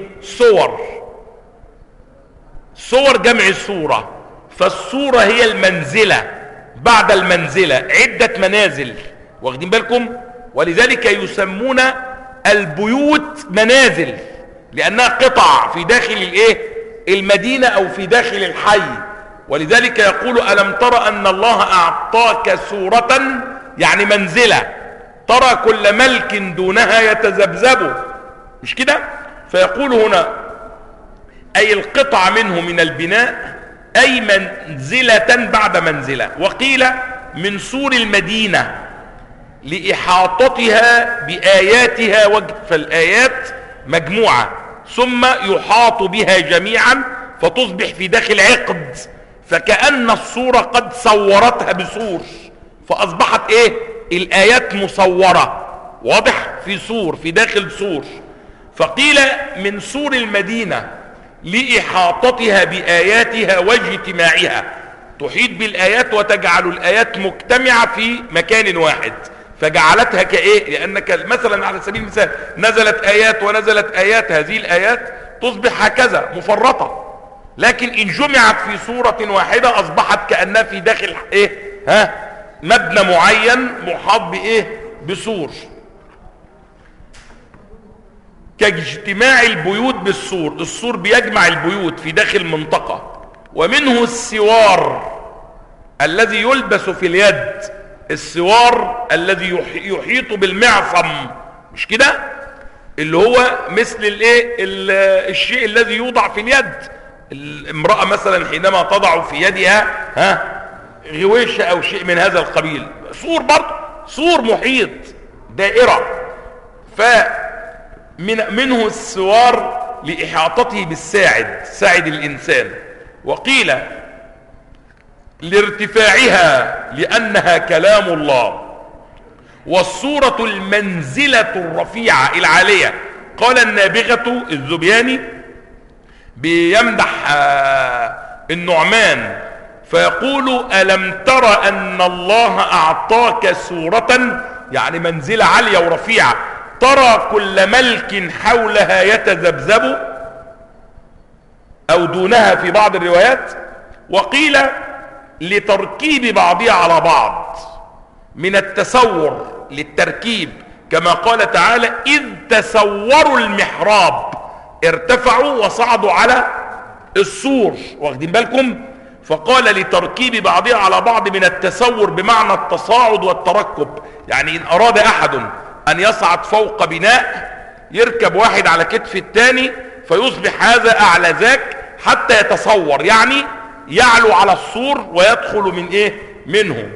صور جمع صورة، فالصورة هي المنزلة بعد المنزلة، عدة منازل. واخدين بالكم؟ ولذلك يسمون البيوت منازل، لأنها قطع في داخل المدينة أو في داخل الحي. ولذلك يقول ألم ترى أن الله أعطاك سورة، يعني منزلة، ترى كل ملك دونها يتذبذب، مش كده؟ فيقول هنا أي القطع منه من البناء، أي منزلة بعد منزلة. وقيل من سور المدينة لإحاطتها بآياتها وجه، فالآيات مجموعة ثم يحاط بها جميعا فتصبح في داخل عقد، فكأن الصورة قد صورتها بصور، فأصبحت الآيات مصورة. واضح؟ في سور، في داخل سور. فقيل من سور المدينة لإحاطتها بآياتها واجتماعها، تحيط بالآيات وتجعل الآيات مجتمعة في مكان واحد، فجعلتها لأنك مثلا على سبيل المثال نزلت آيات ونزلت آيات، هذه الآيات تصبح هكذا مفرطة، لكن إن جمعت في سورة واحدة أصبحت كأنها في داخل مبنى معين محاط بسور، كاجتماع البيوت بالسور. السور بيجمع البيوت في داخل منطقة. ومنه السوار الذي يلبس في اليد، السوار الذي يحيط بالمعصم، مش كده؟ اللي هو مثل الايه الشيء الذي يوضع في اليد. الامرأة مثلا حينما تضع في يدها غويشة او شيء من هذا القبيل، سور برضه، سور محيط دائرة. فمنه السوار لإحاطته بالساعد، ساعد الإنسان. وقيل لارتفاعها لأنها كلام الله، والصورة المنزلة الرفيعة العالية. قال النابغة الذبياني بيمدح النعمان فيقول: ألم تر أن الله أعطاك سورة، يعني منزلة عالية ورفيعة، ترى كل ملك حولها يتذبذب، أو دونها في بعض الروايات. وقيل لتركيب بعضها على بعض من التسور للتركيب، كما قال تعالى: إذ تسوروا المحراب، ارتفعوا وصعدوا على السور، واخدين بالكم؟ فقال لتركيب بعضها على بعض من التسور بمعنى التصاعد والتركب. يعني إن أراد أحد أن يصعد فوق بناء، يركب واحد على كتف الثاني فيصبح هذا أعلى ذاك حتى يتصور، يعني يعلو على السور ويدخل من منه.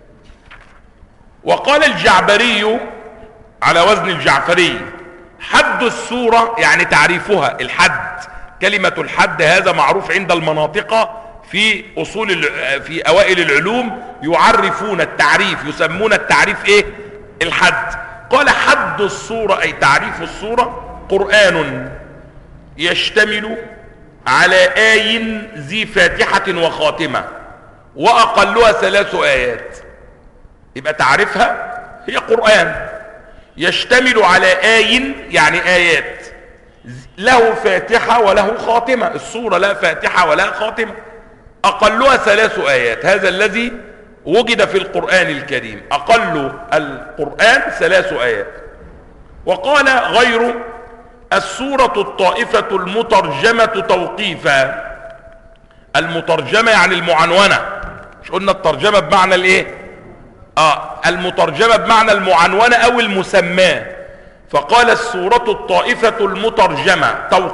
وقال الجعبري على وزن الجعفري: حد السورة يعني تعريفها، الحد، كلمة الحد هذا معروف عند المناطق في في أوائل العلوم، يعرفون التعريف، يسمون التعريف الحد. قال: حد السورة أي تعريف السورة قرآن يشتمل على آي ذي فاتحة وخاتمة وأقلها 3 آيات. يبقى تعريفها هي قرآن يشتمل على آي يعني آيات، له فاتحة وله خاتمة. السورة لا فاتحة ولا خاتمة، أقلها 3 آيات. هذا الذي وجد في القرآن الكريم، أقل القرآن 3 آيات. وقال غير: السورة الطائفة المترجمة توقيفا. المترجمة يعني المعنونة، مش قلنا الترجمة بمعنى المترجمة بمعنى المعنونة أو المسماة. فقال: السورة الطائفة المترجمة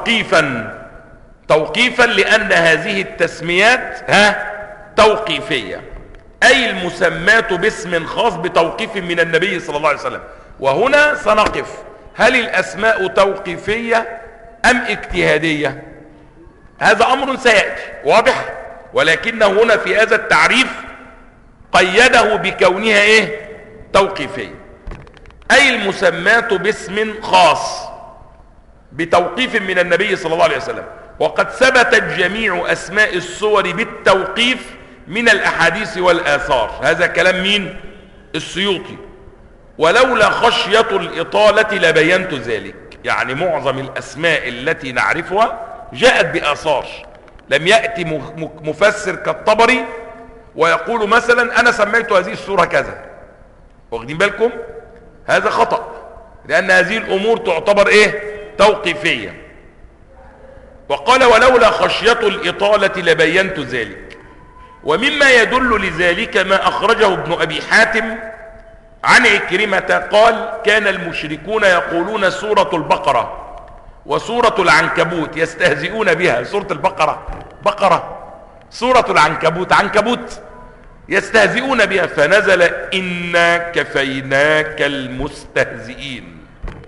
توقيفا لأن هذه التسميات توقيفية، أي المسمات باسم خاص بتوقيف من النبي صلى الله عليه وسلم. وهنا سنقف: هل الأسماء توقيفية أم اجتهادية؟ هذا أمر سيأتي واضح، ولكنه هنا في هذا التعريف قيده بكونها توقيفية، أي المسمات باسم خاص بتوقيف من النبي صلى الله عليه وسلم. وقد ثبتت جميع أسماء السور بالتوقيف من الأحاديث والآثار. هذا كلام مين؟ السيوطي. ولولا خشية الإطالة لبينت ذلك. يعني معظم الأسماء التي نعرفها جاءت بآثار، لم يأتي مفسر كالطبري ويقول مثلا: أنا سميت هذه السورة كذا. واخدين بالكم؟ هذا خطأ، لأن هذه الأمور تعتبر توقيفية. وقال: ولولا خشية الإطالة لبينت ذلك. ومما يدل لذلك ما أخرجه ابن أبي حاتم عن عكرمة قال: كان المشركون يقولون سورة البقرة وسورة العنكبوت يستهزئون بها. سورة البقرة بقرة، سورة العنكبوت عنكبوت، يستهزئون بها. فنزل: إنا كفيناك المستهزئين.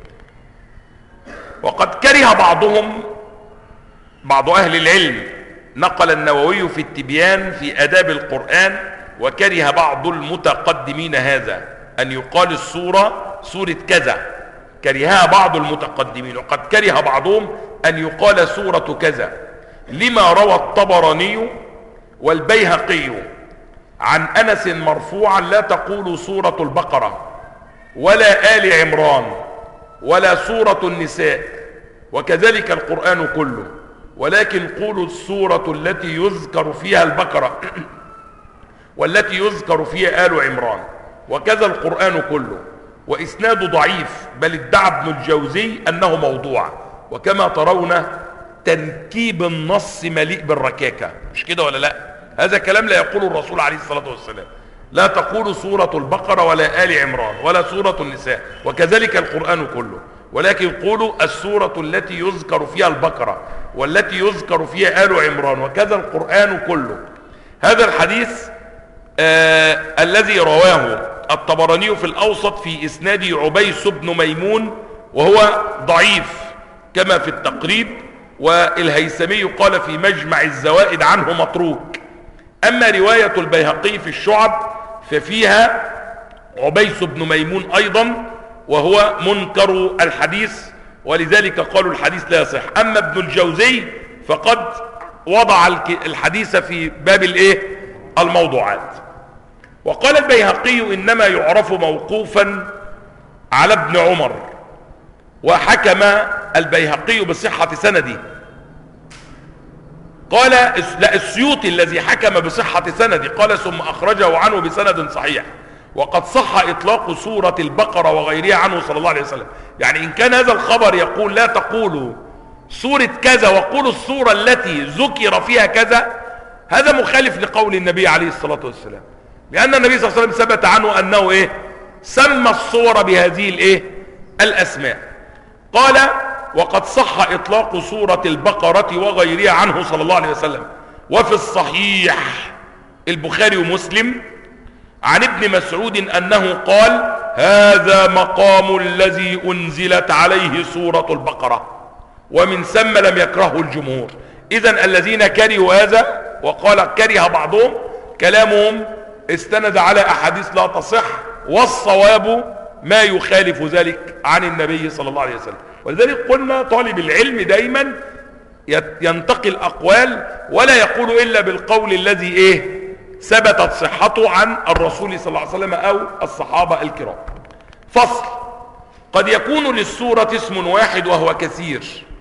وقد كره بعض أهل العلم، نقل النووي في التبيان في آداب القرآن: وكره بعض المتقدمين هذا، أن يقال السورة سورة كذا، كرهها بعض المتقدمين. وقد كره بعضهم أن يقال سورة كذا، لما روى الطبراني والبيهقي عن أنس مرفوعا: لا تقولوا سورة البقرة ولا آل عمران ولا سورة النساء، وكذلك القرآن كله، ولكن قولوا السورة التي يذكر فيها البقرة والتي يذكر فيها آل عمران، وكذا القرآن كله. وإسناد ضعيف، بل ادعى ابن الجوزي أنه موضوع. وكما ترون تنكيب النص مليء بالركاكة، مش كده ولا لا؟ هذا كلام لا يقول الرسول عليه الصلاة والسلام. لا تقولوا سورة البقرة ولا آل عمران ولا سورة النساء، وكذلك القرآن كله، ولكن قولوا السورة التي يذكر فيها البقرة والتي يذكر فيها آل عمران، وكذا القرآن كله. هذا الحديث الذي رواه الطبراني في الأوسط في إسناد عبيس بن ميمون، وهو ضعيف كما في التقريب، والهيثمي قال في مجمع الزوائد عنه متروك. أما رواية البيهقي في الشعب ففيها عبيس بن ميمون أيضا، وهو منكر الحديث، ولذلك قالوا الحديث لا يصح. أما ابن الجوزي فقد وضع الحديث في باب الموضوعات. وقال البيهقي إنما يعرف موقوفا على ابن عمر، وحكم البيهقي بصحة سنده. قال لا، السيوطي الذي حكم بصحة سنده قال ثم أخرجه عنه بسند صحيح، وقد صح إطلاق سورة البقرة وغيرها عنه صلى الله عليه وسلم. يعني إن كان هذا الخبر يقول لا تقولوا سورة كذا وقولوا السورة التي ذكر فيها كذا، هذا مخالف لقول النبي عليه الصلاة والسلام، لأن النبي صلى الله عليه وسلم ثبت عنه أنه سمى الصور بهذه الأسماء. قال وقد صح إطلاق سورة البقرة وغيرها عنه صلى الله عليه وسلم. وفي الصحيح البخاري ومسلم عن ابن مسعود أنه قال هذا مقام الذي أنزلت عليه سورة البقرة، ومن ثم لم يكرهه الجمهور. إذن الذين كرهوا هذا وقال كره بعضهم كلامهم استند على أحاديث لا تصح، والصواب ما يخالف ذلك عن النبي صلى الله عليه وسلم. ولذلك قلنا طالب العلم دايما ينتقي الأقوال ولا يقول إلا بالقول الذي ثبتت صحته عن الرسول صلى الله عليه وسلم أو الصحابة الكرام. فصل: قد يكون للسورة اسم واحد وهو كثير،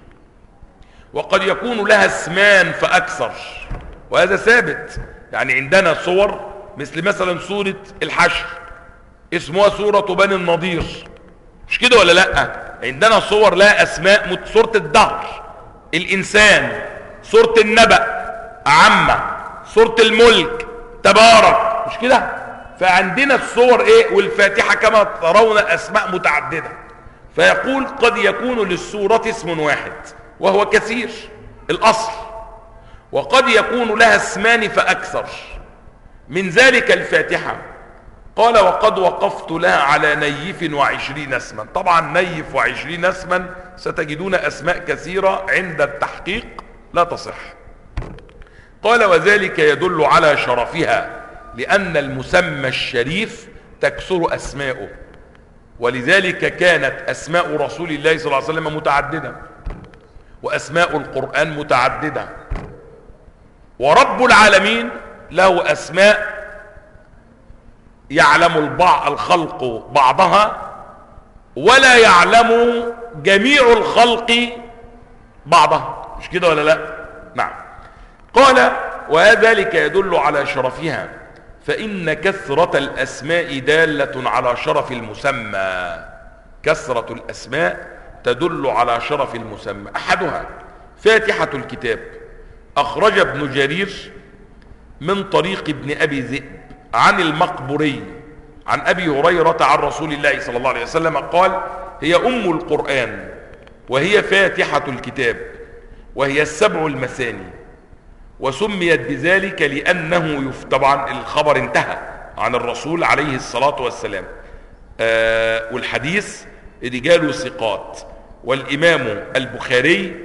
وقد يكون لها اسمان فأكثر، وهذا ثابت. يعني عندنا صور مثلا سورة الحشر اسمها سورة بني النضير، مش كده ولا لا؟ عندنا صور لها اسماء، سورة الدهر، الانسان، سورة النبأ، عامة، سورة الملك، تبارك، مش كده؟ فعندنا الصور والفاتحة كما ترون اسماء متعددة. فيقول قد يكون للسورة اسم واحد وهو كثير الاصل، وقد يكون لها اسمان فاكثر، من ذلك الفاتحة. قال وقد وقفت لها على نيف 20 اسما. طبعا نيف 20 اسما ستجدون اسماء كثيرة عند التحقيق لا تصح. قال وذلك يدل على شرفها، لأن المسمى الشريف تكثر أسماؤه، ولذلك كانت أسماء رسول الله صلى الله عليه وسلم متعددة، وأسماء القرآن متعددة، ورب العالمين له أسماء يعلم الخلق بعضها ولا يعلم جميع الخلق بعضها، مش كده ولا لا؟ نعم. قال وذلك يدل على شرفها، فإن كثرة الأسماء دالة على شرف المسمى. كثرة الأسماء تدل على شرف المسمى. أحدها فاتحة الكتاب، أخرج ابن جرير من طريق ابن أبي ذئب عن المقبوري عن أبي هريرة عن رسول الله صلى الله عليه وسلم قال هي أم القرآن، وهي فاتحة الكتاب، وهي السبع المثاني، وسميت بذلك لأنه طبعا الخبر انتهى عن الرسول عليه الصلاة والسلام. والحديث رجاله ثقات، والإمام البخاري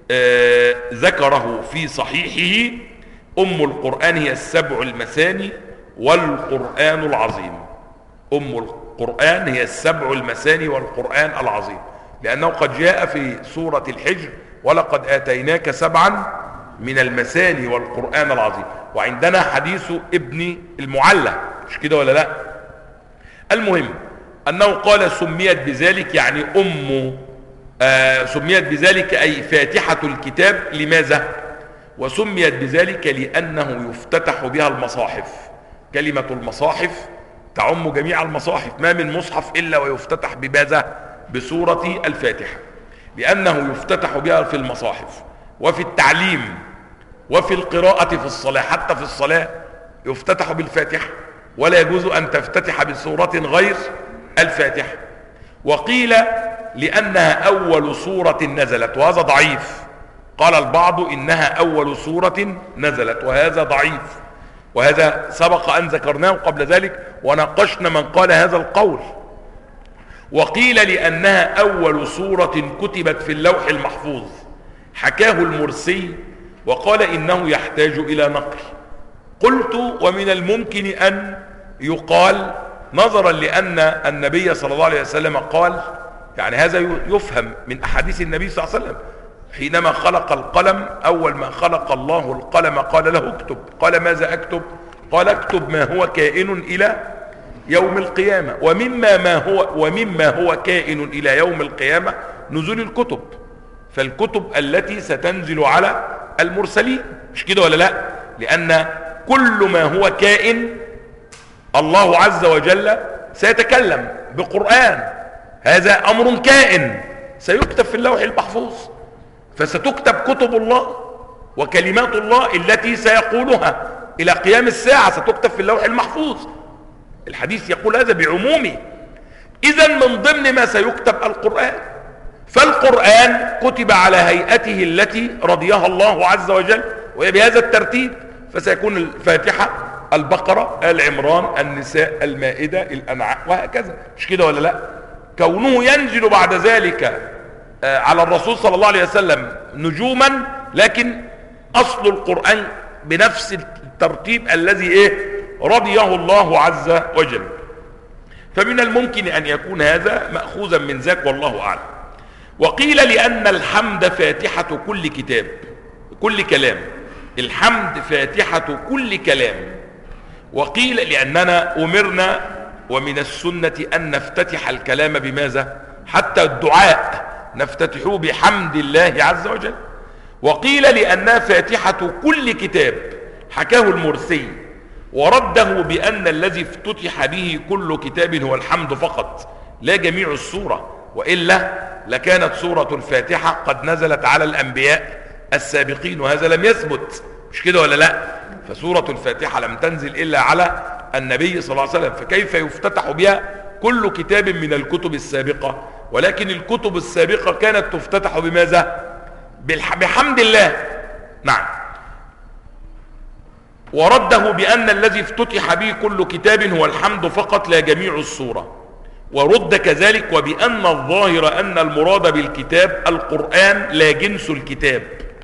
ذكره في صحيحه أم القرآن هي السبع المثاني والقرآن العظيم. أم القرآن هي السبع المثاني والقرآن العظيم، لأنه قد جاء في سورة الحجر ولقد آتيناك سبعا من المثاني والقرآن العظيم. وعندنا حديث ابن المعلى، مش كده ولا لا؟ المهم أنه قال سميت بذلك يعني سميت بذلك أي فاتحة الكتاب. لماذا؟ وسميت بذلك لأنه يفتتح بها المصاحف. كلمة المصاحف تعم جميع المصاحف، ما من مصحف إلا ويفتتح بماذا؟ بسورة الفاتحة، لأنه يفتتح بها في المصاحف وفي التعليم وفي القراءة في الصلاة. حتى في الصلاة يفتتح بالفاتحة، ولا يجوز أن تفتتح بسورة غير الفاتحة. وقيل لأنها أول سورة نزلت، وهذا ضعيف. قال البعض إنها أول سورة نزلت، وهذا ضعيف، وهذا سبق أن ذكرناه قبل ذلك وناقشنا من قال هذا القول. وقيل لأنها أول سورة كتبت في اللوح المحفوظ، حكاه المرسي وقال إنه يحتاج إلى نقل. قلت ومن الممكن أن يقال نظرا لأن النبي صلى الله عليه وسلم قال، يعني هذا يفهم من أحاديث النبي صلى الله عليه وسلم، حينما خلق القلم أول ما خلق الله القلم قال له اكتب. قال ماذا أكتب؟ قال اكتب ما هو كائن إلى يوم القيامة. ومما هو كائن إلى يوم القيامة نزول الكتب، فالكتب التي ستنزل على المرسلين، مش كده ولا لا؟ لأن كل ما هو كائن الله عز وجل سيتكلم بقرآن، هذا أمر كائن سيكتب في اللوح المحفوظ، فستكتب كتب الله وكلمات الله التي سيقولها إلى قيام الساعة ستكتب في اللوح المحفوظ. الحديث يقول هذا بعمومه. إذن من ضمن ما سيكتب القرآن، فالقرآن كتب على هيئته التي رضيها الله عز وجل وهي بهذا الترتيب، فسيكون الفاتحة، البقرة، آل عمران، النساء، المائدة، الأنعام، وهكذا، مش كده ولا لا؟ كونه ينزل بعد ذلك على الرسول صلى الله عليه وسلم نجوما، لكن أصل القرآن بنفس الترتيب الذي رضيه الله عز وجل. فمن الممكن أن يكون هذا مأخوذا من ذاك والله أعلم. وقيل لأن الحمد فاتحة كل كتاب، كل كلام، الحمد فاتحة كل كلام. وقيل لأننا أمرنا ومن السنة أن نفتتح الكلام بماذا؟ حتى الدعاء نفتتحه بحمد الله عز وجل. وقيل لأنها فاتحة كل كتاب، حكاه المرسي ورده بأن الذي افتتح به كل كتاب هو الحمد فقط لا جميع السورة، وإلا لكانت سورة الفاتحة قد نزلت على الأنبياء السابقين، وهذا لم يثبت، مش كده ولا لا؟ فسورة الفاتحة لم تنزل إلا على النبي صلى الله عليه وسلم، فكيف يفتتح بها كل كتاب من الكتب السابقة؟ ولكن الكتب السابقة كانت تفتتح بماذا؟ بحمد الله. نعم. ورده بأن الذي افتتح به كل كتاب هو الحمد فقط لا جميع السورة. ورد كذلك وبأن الظاهر أن المراد بالكتاب القرآن لا جنس الكتاب.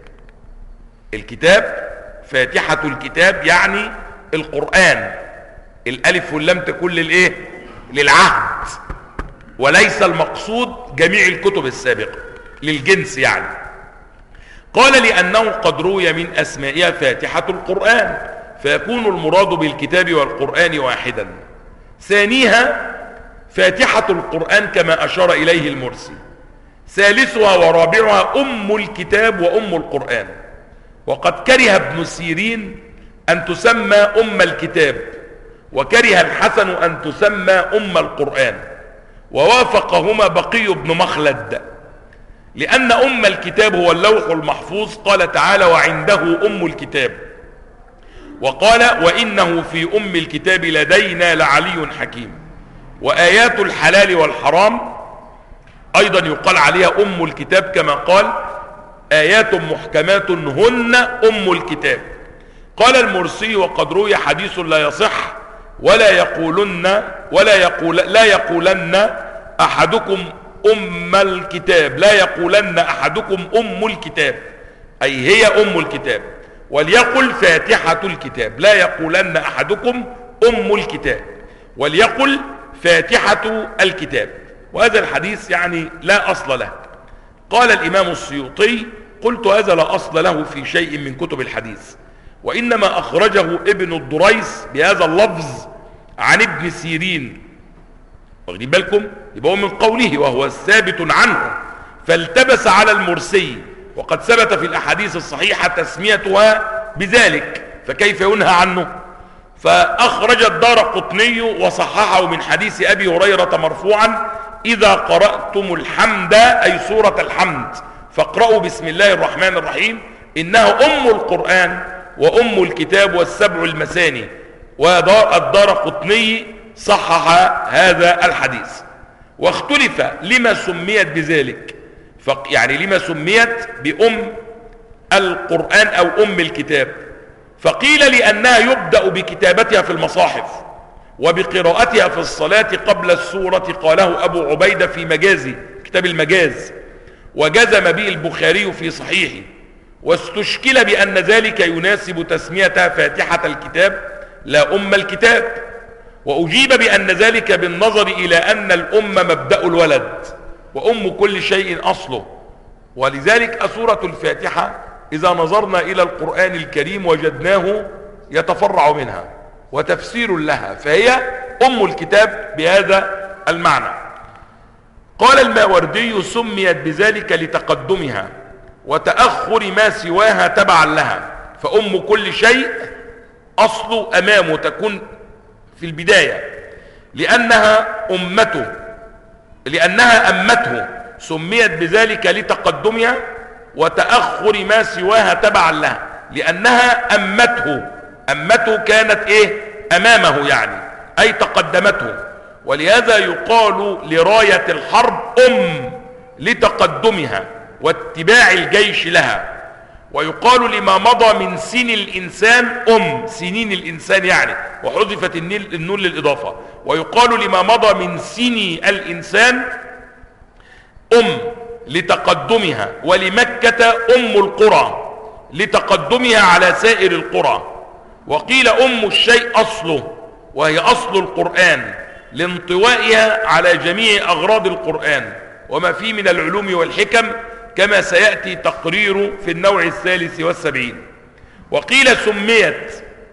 الكتاب فاتحة الكتاب يعني القرآن، الألف واللام تكون للعهد، وليس المقصود جميع الكتب السابقة للجنس يعني. قال لأنه قد روي من أسمائها فاتحة القرآن، فيكون المراد بالكتاب والقرآن واحدا. ثانيها فاتحة القرآن كما أشار إليه المرسي. ثالثها ورابعها أم الكتاب وأم القرآن. وقد كره ابن سيرين أن تسمى أم الكتاب، وكره الحسن أن تسمى أم القرآن، ووافقهما بقي بن مخلد، لأن أم الكتاب هو اللوح المحفوظ. قال تعالى وعنده أم الكتاب، وقال وإنه في أم الكتاب لدينا لعلي حكيم. وآيات الحلال والحرام أيضا يقال عليها أم الكتاب، كما قال آيات محكمات هن أم الكتاب. قال المرسي وقد روي حديث لا يصح لا يقولن أحدكم أم الكتاب، لا يقولن أحدكم أم الكتاب، أي هي أم الكتاب، وليقل فاتحة الكتاب، لا يقولن أحدكم أم الكتاب، وليقل فاتحة الكتاب. وهذا الحديث يعني لا أصل له. قال الإمام السيوطي قلت هذا لا أصل له في شيء من كتب الحديث، وإنما أخرجه ابن الدريس بهذا اللفظ عن ابن سيرين. واخدين بالكم؟ يبقى هو من قوله وهو ثابت عنه، فالتبس على المرسي، وقد ثبت في الأحاديث الصحيحة تسميتها بذلك، فكيف ينهى عنه؟ فأخرج الدارقطني وصححه من حديث أبي هريرة مرفوعا إذا قرأتم الحمد أي سورة الحمد فاقرأوا بسم الله الرحمن الرحيم إنها أم القرآن وأم الكتاب والسبع المثاني والدارقطني صحح هذا الحديث. واختلف لما سميت بذلك، يعني لما سميت بأم القرآن أو أم الكتاب. فقيل لأنها يبدأ بكتابتها في المصاحف وبقراءتها في الصلاة قبل السورة، قاله أبو عبيدة في مجازي كتاب المجاز، وجزم به البخاري في صحيحه. واستشكل بأن ذلك يناسب تسميتها فاتحة الكتاب لا أم الكتاب، وأجيب بأن ذلك بالنظر إلى أن الأم مبدأ الولد وأم كل شيء أصله، ولذلك سورة الفاتحة إذا نظرنا إلى القرآن الكريم وجدناه يتفرع منها وتفسير لها، فهي أم الكتاب بهذا المعنى. قال الماوردي سميت بذلك لتقدمها وتأخر ما سواها تبعا لها، فأم كل شيء أصل أمامه تكون في البداية، لأنها أمته سميت بذلك لتقدمها وتأخر ما سواها تبعا لها، لأنها أمته كانت أمامه يعني أي تقدمته. ولهذا يقال لراية الحرب لتقدمها واتباع الجيش لها. ويقال لما مضى من سن الإنسان سنين الإنسان يعني، وحذفت النون للإضافة. ويقال لما مضى من سن الإنسان لتقدمها. ولمكة القرى لتقدمها على سائر القرى. وقيل الشيء أصله، وهي أصل القرآن لانطوائها على جميع أغراض القرآن وما فيه من العلوم والحكم، كما سيأتي تقرير في النوع 73. وقيل سميت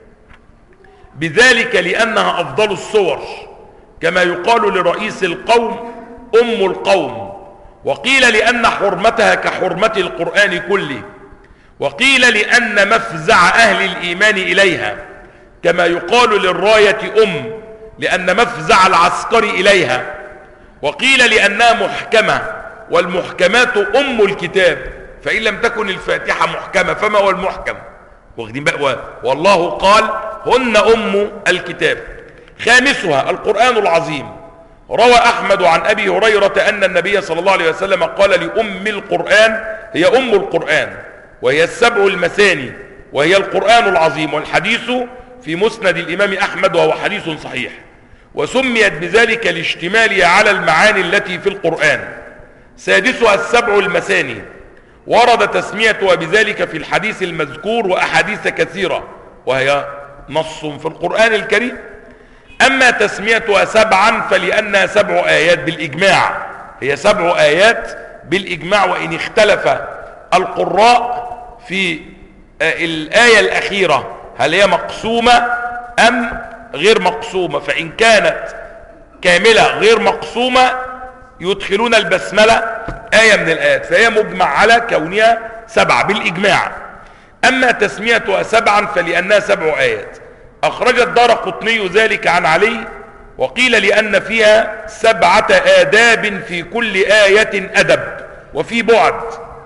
بذلك لأنها أفضل الصور، كما يقال لرئيس القوم القوم. وقيل لأن حرمتها كحرمة القرآن كله. وقيل لأن مفزع أهل الإيمان إليها، كما يقال للراية لأن مفزع العسكر إليها. وقيل لأنها محكمة، والمحكمات الكتاب، فإن لم تكن الفاتحة محكمة فما هو المحكم؟ واخدين بقى؟ والله قال هن الكتاب. خامسها القرآن العظيم. روى أحمد عن أبي هريرة أن النبي صلى الله عليه وسلم قال لأم القرآن هي القرآن، وهي 7 المثاني، وهي القرآن العظيم. والحديث في مسند الإمام أحمد وهو حديث صحيح. وسميت بذلك لاشتمالها على المعاني التي في القرآن. سادسها 7 المثاني. ورد تسميتها بذلك في الحديث المذكور وأحاديث كثيرة، وهي نص في القرآن الكريم. أما تسميتها 7 فلأنها 7 آيات بالإجماع، هي 7 آيات بالإجماع، وإن اختلف القراء في الآية الأخيرة هل هي مقسومة أم غير مقسومة. فإن كانت كاملة غير مقسومة يدخلون البسملة آية من الآيات، فهي مجمع على كونها 7 بالإجماع. أما تسميتها 7 فلأنها 7 آيات. أخرج الدارقطني ذلك عن علي، وقيل لأن فيها 7 آداب في كل آية أدب، وفي بعد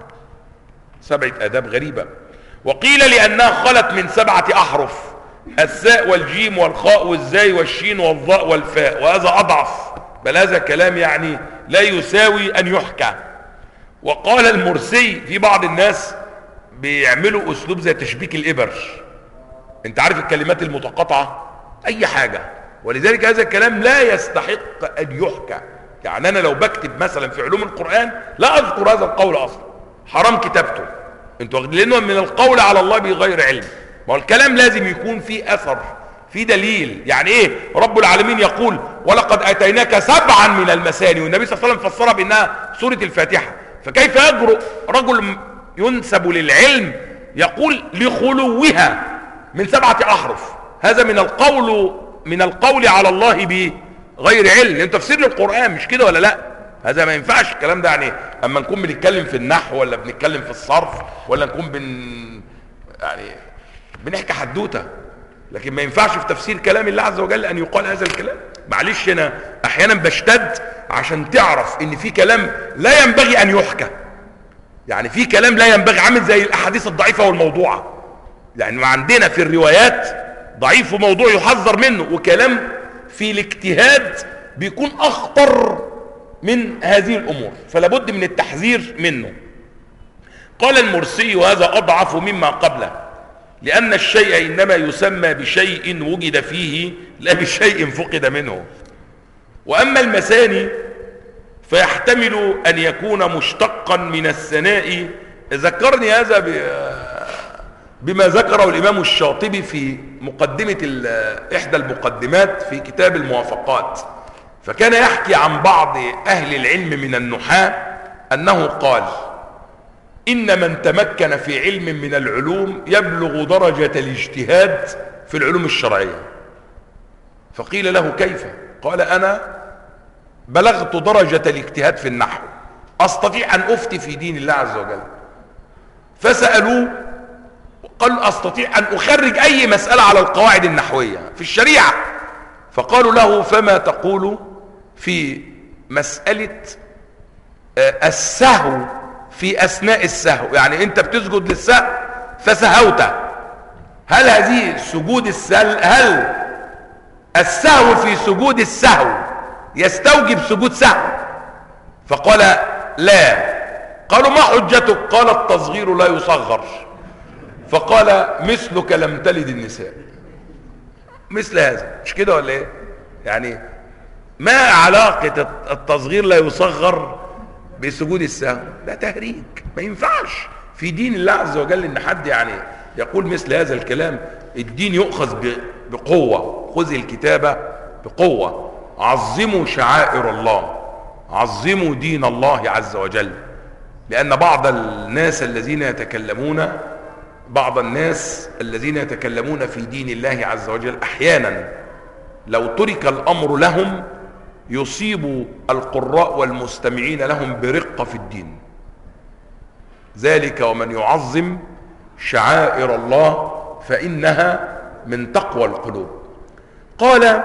7 آداب غريبة. وقيل لأنها خلت من 7 أحرف، الساء والجيم والخاء والزاي والشين والضاء والفاء، وهذا أضعف، بل هذا كلام يعني لا يساوي أن يحكى. وقال المرسي في بعض الناس بيعملوا أسلوب زي تشبيك الإبر، انت عارف الكلمات المتقاطعة أي حاجة، ولذلك هذا الكلام لا يستحق أن يحكى. يعني أنا لو بكتب مثلا في علوم القرآن لا أذكر هذا القول أصلا، حرام كتابته، انتوا واخدين، لأنه من القول على الله بغير علم. ما هو الكلام لازم يكون فيه أثر، فيه دليل. يعني إيه رب العالمين يقول ولقد آتيناك 7 من المثاني، والنبي صلى الله عليه وسلم فسرها بإنها سورة الفاتحة، فكيف يجرؤ رجل ينسب للعلم يقول لخلوها من 7 أحرف؟ هذا من القول على الله بغير علم، لأن تفسير للقرآن مش كده ولا لا؟ هذا ما ينفعش الكلام ده. يعني اما نكون بنتكلم في النحو ولا بنتكلم في الصرف ولا نكون بنحكي حدوته، لكن ما ينفعش في تفسير كلام الله عز وجل ان يقال هذا الكلام. معلش انا احيانا بشتد عشان تعرف ان في كلام لا ينبغي ان يحكى، يعني في كلام لا ينبغي، عامل زي الاحاديث الضعيفة والموضوعة. يعني عندنا في الروايات ضعيف وموضوع يحذر منه، وكلام في الاجتهاد بيكون أخطر من هذه الأمور، فلا بد من التحذير منه. قال المرسي: وهذا أضعف مما قبله، لأن الشيء إنما يسمى بشيء وجد فيه لا بشيء فقد منه. وأما المثاني فيحتمل أن يكون مشتقا من الثناء. ذكرني هذا بما ذكره الإمام الشاطبي في مقدمة إحدى المقدمات في كتاب الموافقات، فكان يحكي عن بعض أهل العلم من النحاة أنه قال: إن من تمكن في علم من العلوم يبلغ درجة الاجتهاد في العلوم الشرعية. فقيل له: كيف؟ قال: أنا بلغت درجة الاجتهاد في النحو، أستطيع أن أفتي في دين الله عز وجل. فسألوه قال: أستطيع أن أخرج أي مسألة على القواعد النحوية في الشريعة. فقالوا له: فما تقول في مسألة السهو في أثناء السهو؟ يعني أنت بتسجد للسهو فسهوت، هل هذه سجود السهو، هل السهو في سجود السهو يستوجب سجود سهو؟ فقال: لا. قالوا: ما حجتك؟ قال: التصغير لا يصغر. فقال: مثلك لم تلد النساء. مثل هذا، مش كده ولا ايه؟ يعني ما علاقة التصغير لا يصغر بسجود السهو؟ ده تهريج، ما ينفعش في دين الله عز وجل ان حد يعني يقول مثل هذا الكلام. الدين يؤخذ بقوة، خذ الكتابة بقوة. عظموا شعائر الله، عظموا دين الله عز وجل. لأن بعض الناس الذين يتكلمون في دين الله عز وجل أحيانا لو ترك الأمر لهم يصيب القراء والمستمعين لهم برقة في الدين. ذلك ومن يعظم شعائر الله فإنها من تقوى القلوب. قال: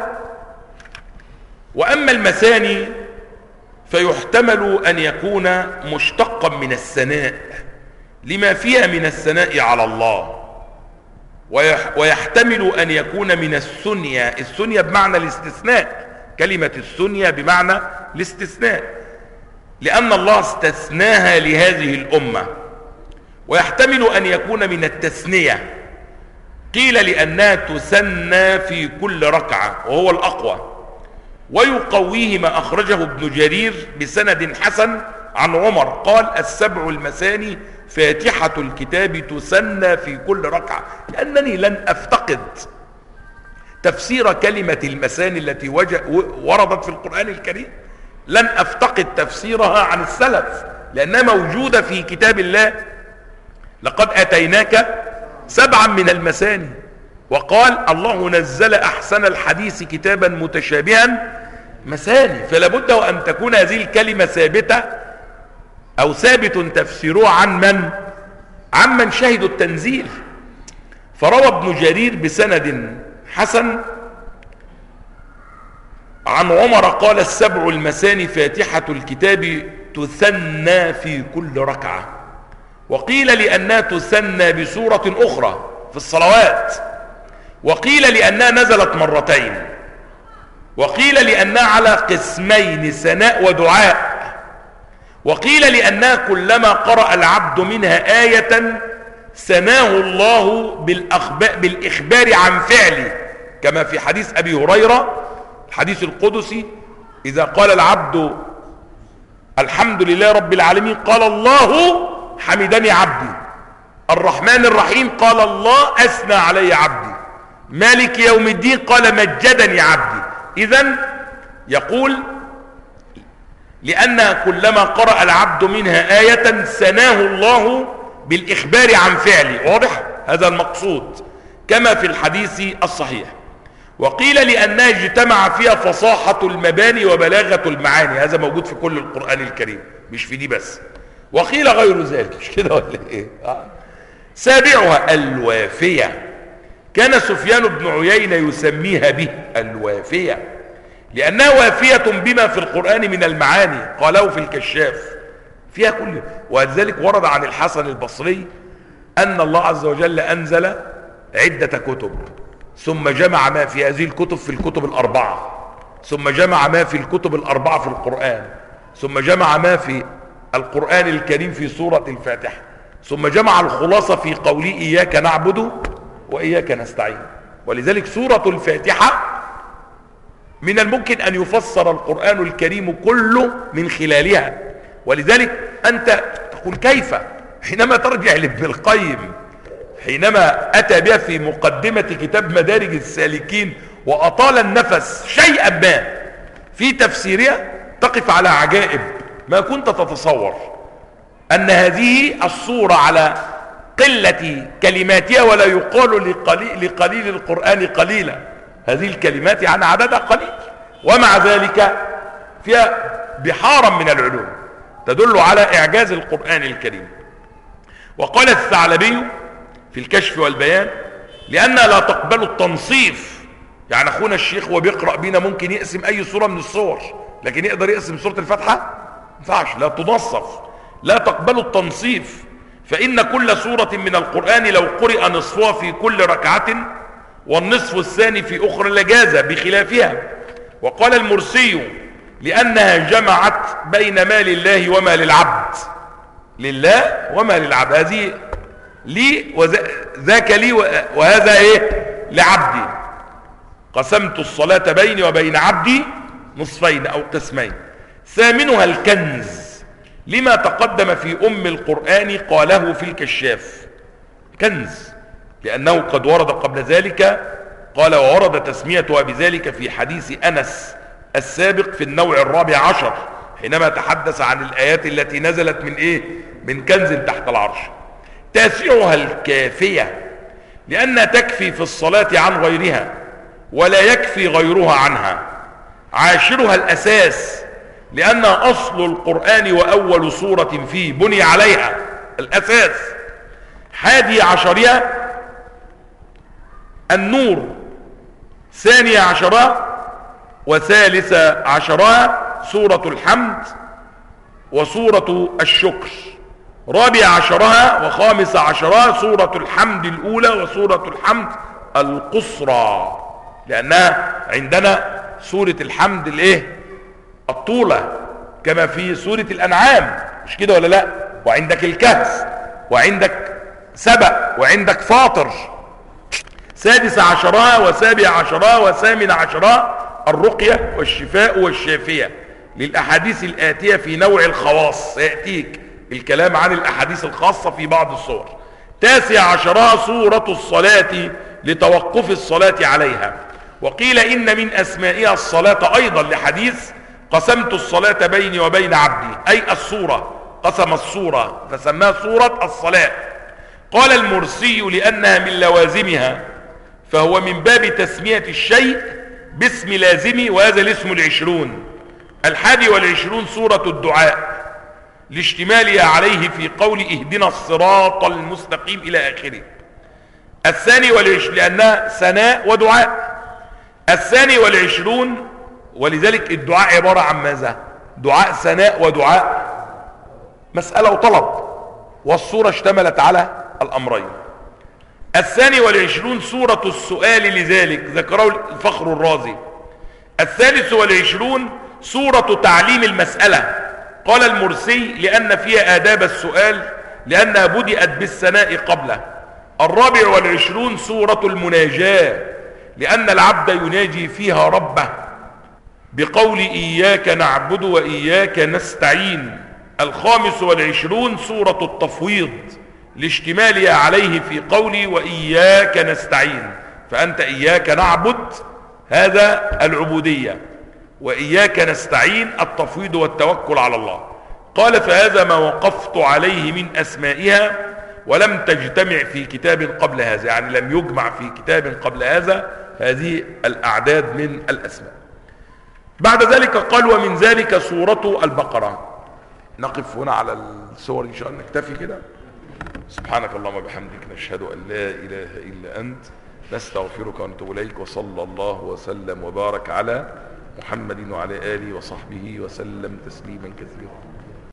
وأما المثاني فيحتمل أن يكون مشتقا من الثناء لما فيها من الثناء على الله، ويحتمل أن يكون من الثنيا. الثنيا بمعنى الاستثناء، كلمة الثنيا بمعنى الاستثناء، لأن الله استثناها لهذه الأمة. ويحتمل أن يكون من التثنية، قيل لأنها تثنى في كل ركعة وهو الأقوى. ويقويه ما أخرجه ابن جرير بسند حسن عن عمر قال: السبع المثاني فاتحة الكتاب تثنى في كل ركعة. لأنني لن أفتقد تفسير كلمة المثاني التي وردت في القرآن الكريم، لن أفتقد تفسيرها عن السلف، لأنها موجودة في كتاب الله: لقد أتيناك سبعا من المثاني. وقال: الله نزل أحسن الحديث كتابا متشابها مثاني. فلا بد وأن تكون هذه الكلمة ثابتة أو ثابت تفسيرها عن من شهدوا التنزيل. فروى ابن جرير بسند حسن عن عمر قال: السبع المثاني فاتحة الكتاب تثنى في كل ركعة. وقيل لأنها تثنى بسورة أخرى في الصلوات، وقيل لأنها نزلت مرتين، وقيل لأنها على قسمين: ثناء ودعاء. وقيل لأنها كلما قرأ العبد منها آية ثناه الله بالإخبار عن فعله، كما في حديث أبي هريرة الحديث القدسي: إذا قال العبد الحمد لله رب العالمين قال الله حمدني عبدي، الرحمن الرحيم قال الله أثنى علي عبدي، مالك يوم الدين قال مجدني عبدي. إذن يقول: لأن كلما قرأ العبد منها آية ثناه الله بالإخبار عن فعله. واضح؟ هذا المقصود كما في الحديث الصحيح. وقيل لأنها اجتمع فيها فصاحة المباني وبلاغة المعاني. هذا موجود في كل القرآن الكريم، مش في دي بس. وقيل غير ذلك، مش كده ولا ايه؟ سابعها الوافية. كان سفيان بن عيينة يسميها به الوافية لأنها وافية بما في القرآن من المعاني، قاله في الكشاف فيها كل. ولذلك ورد عن الحسن البصري أن الله عز وجل أنزل عدة كتب: ثم جمع ما في هذه الكتب في الكتب الأربعة، ثم جمع ما في الكتب الأربعة في القرآن، ثم جمع ما في القرآن الكريم في سورة الفاتحة، ثم جمع الخلاصة في قوله إياك نعبد وإياك نستعين. ولذلك سورة الفاتحة من الممكن أن يفسر القرآن الكريم كله من خلالها. ولذلك أنت تقول كيف حينما ترجع لابن القيم حينما أتى بها في مقدمة كتاب مدارج السالكين وأطال النفس شيئا ما في تفسيرها، تقف على عجائب ما كنت تتصور أن هذه الصورة على قلة كلماتها، ولا يقال لقليل القرآن قليلا، هذه الكلمات يعني عددها قليل، ومع ذلك فيها بحارا من العلوم تدل على إعجاز القرآن الكريم. وقال الثعلبي في الكشف والبيان لأنها لا تقبل التنصيف. يعني أخونا الشيخ وبيقرأ بينا ممكن يقسم أي سورة من الصور، لكن يقدر يقسم سورة الفاتحة؟ ما ينفعش، لا تنصف، لا تقبل التنصيف. فإن كل سورة من القرآن لو قرئ نصفها في كل ركعة والنصف الثاني في أخرى لجاز بخلافها. وقال المرسي لأنها جمعت بين ما لله وما للعبد، لله وما للعبد، هذه لي وذاك لي وهذا ايه لعبدي. قسمت الصلاة بيني وبين عبدي نصفين أو قسمين. ثامنها الكنز لما تقدم في أم القرآن قاله في الكشاف، كنز لأنه قد ورد قبل ذلك، قال وورد تسميتها بذلك في حديث أنس السابق في النوع الرابع عشر حينما تحدث عن الآيات التي نزلت من ايه من كنز تحت العرش. تاسعها الكافية لأنها تكفي في الصلاة عن غيرها ولا يكفي غيرها عنها. عاشرها الأساس لأنها أصل القرآن وأول سورة فيه بني عليها الأساس. 11 النور. 12 و13 سورة الحمد وسورة الشكر. 14 و15 سورة الحمد الأولى وسورة الحمد القصرى، لأنها عندنا سورة الحمد الايه الطولة كما في سورة الأنعام، مش كده ولا لا؟ وعندك الكهف وعندك سبأ وعندك فاطر. 16 و17 و18 الرقية والشفاء والشافية للأحاديث الآتية في نوع الخواص، سيأتيك الكلام عن الأحاديث الخاصة في بعض الصور. 19 سورة الصلاة لتوقف الصلاة عليها. وقيل إن من أسمائها الصلاة أيضا لحديث قسمت الصلاة بيني وبين عبدي، أي الصورة، قسم الصورة فسماها صورة الصلاة. قال المرسي لأنها من لوازمها فهو من باب تسمية الشيء باسم لازمي، وهذا الاسم 20. 21 سورة الدعاء لاشتمالها عليه في قول اهدنا الصراط المستقيم إلى آخره. 22 لأنها ثناء ودعاء. 22 ولذلك الدعاء عبارة عن ماذا؟ دعاء ثناء ودعاء مسألة وطلب، والسورة اشتملت على الأمرين. 22 سورة السؤال لذلك ذكره الفخر الرازي. 23 سورة تعليم المسألة. قال المرسي لأن فيها آداب السؤال لأنها بدأت بالثناء قبله. 24 سورة المناجاة لأن العبد يناجي فيها ربه بقول إياك نعبد وإياك نستعين. 25 سورة التفويض لاشتمالها عليه في قولي وإياك نستعين، فأنت إياك نعبد هذا العبودية، وإياك نستعين التفويض والتوكل على الله. قال فهذا ما وقفت عليه من أسمائها ولم تجتمع في كتاب قبل هذا، يعني لم يجمع في كتاب قبل هذا هذه الأعداد من الأسماء. بعد ذلك قال ومن ذلك سورة البقرة. نقف هنا على السور إن شاء الله، نكتفي كده. سبحانك اللهم وبحمدك نشهد أن لا إله إلا أنت نستغفرك ونتوب إليك، وصلى الله وسلم وبارك على محمد وعلى آله وصحبه وسلم تسليما كثيرا.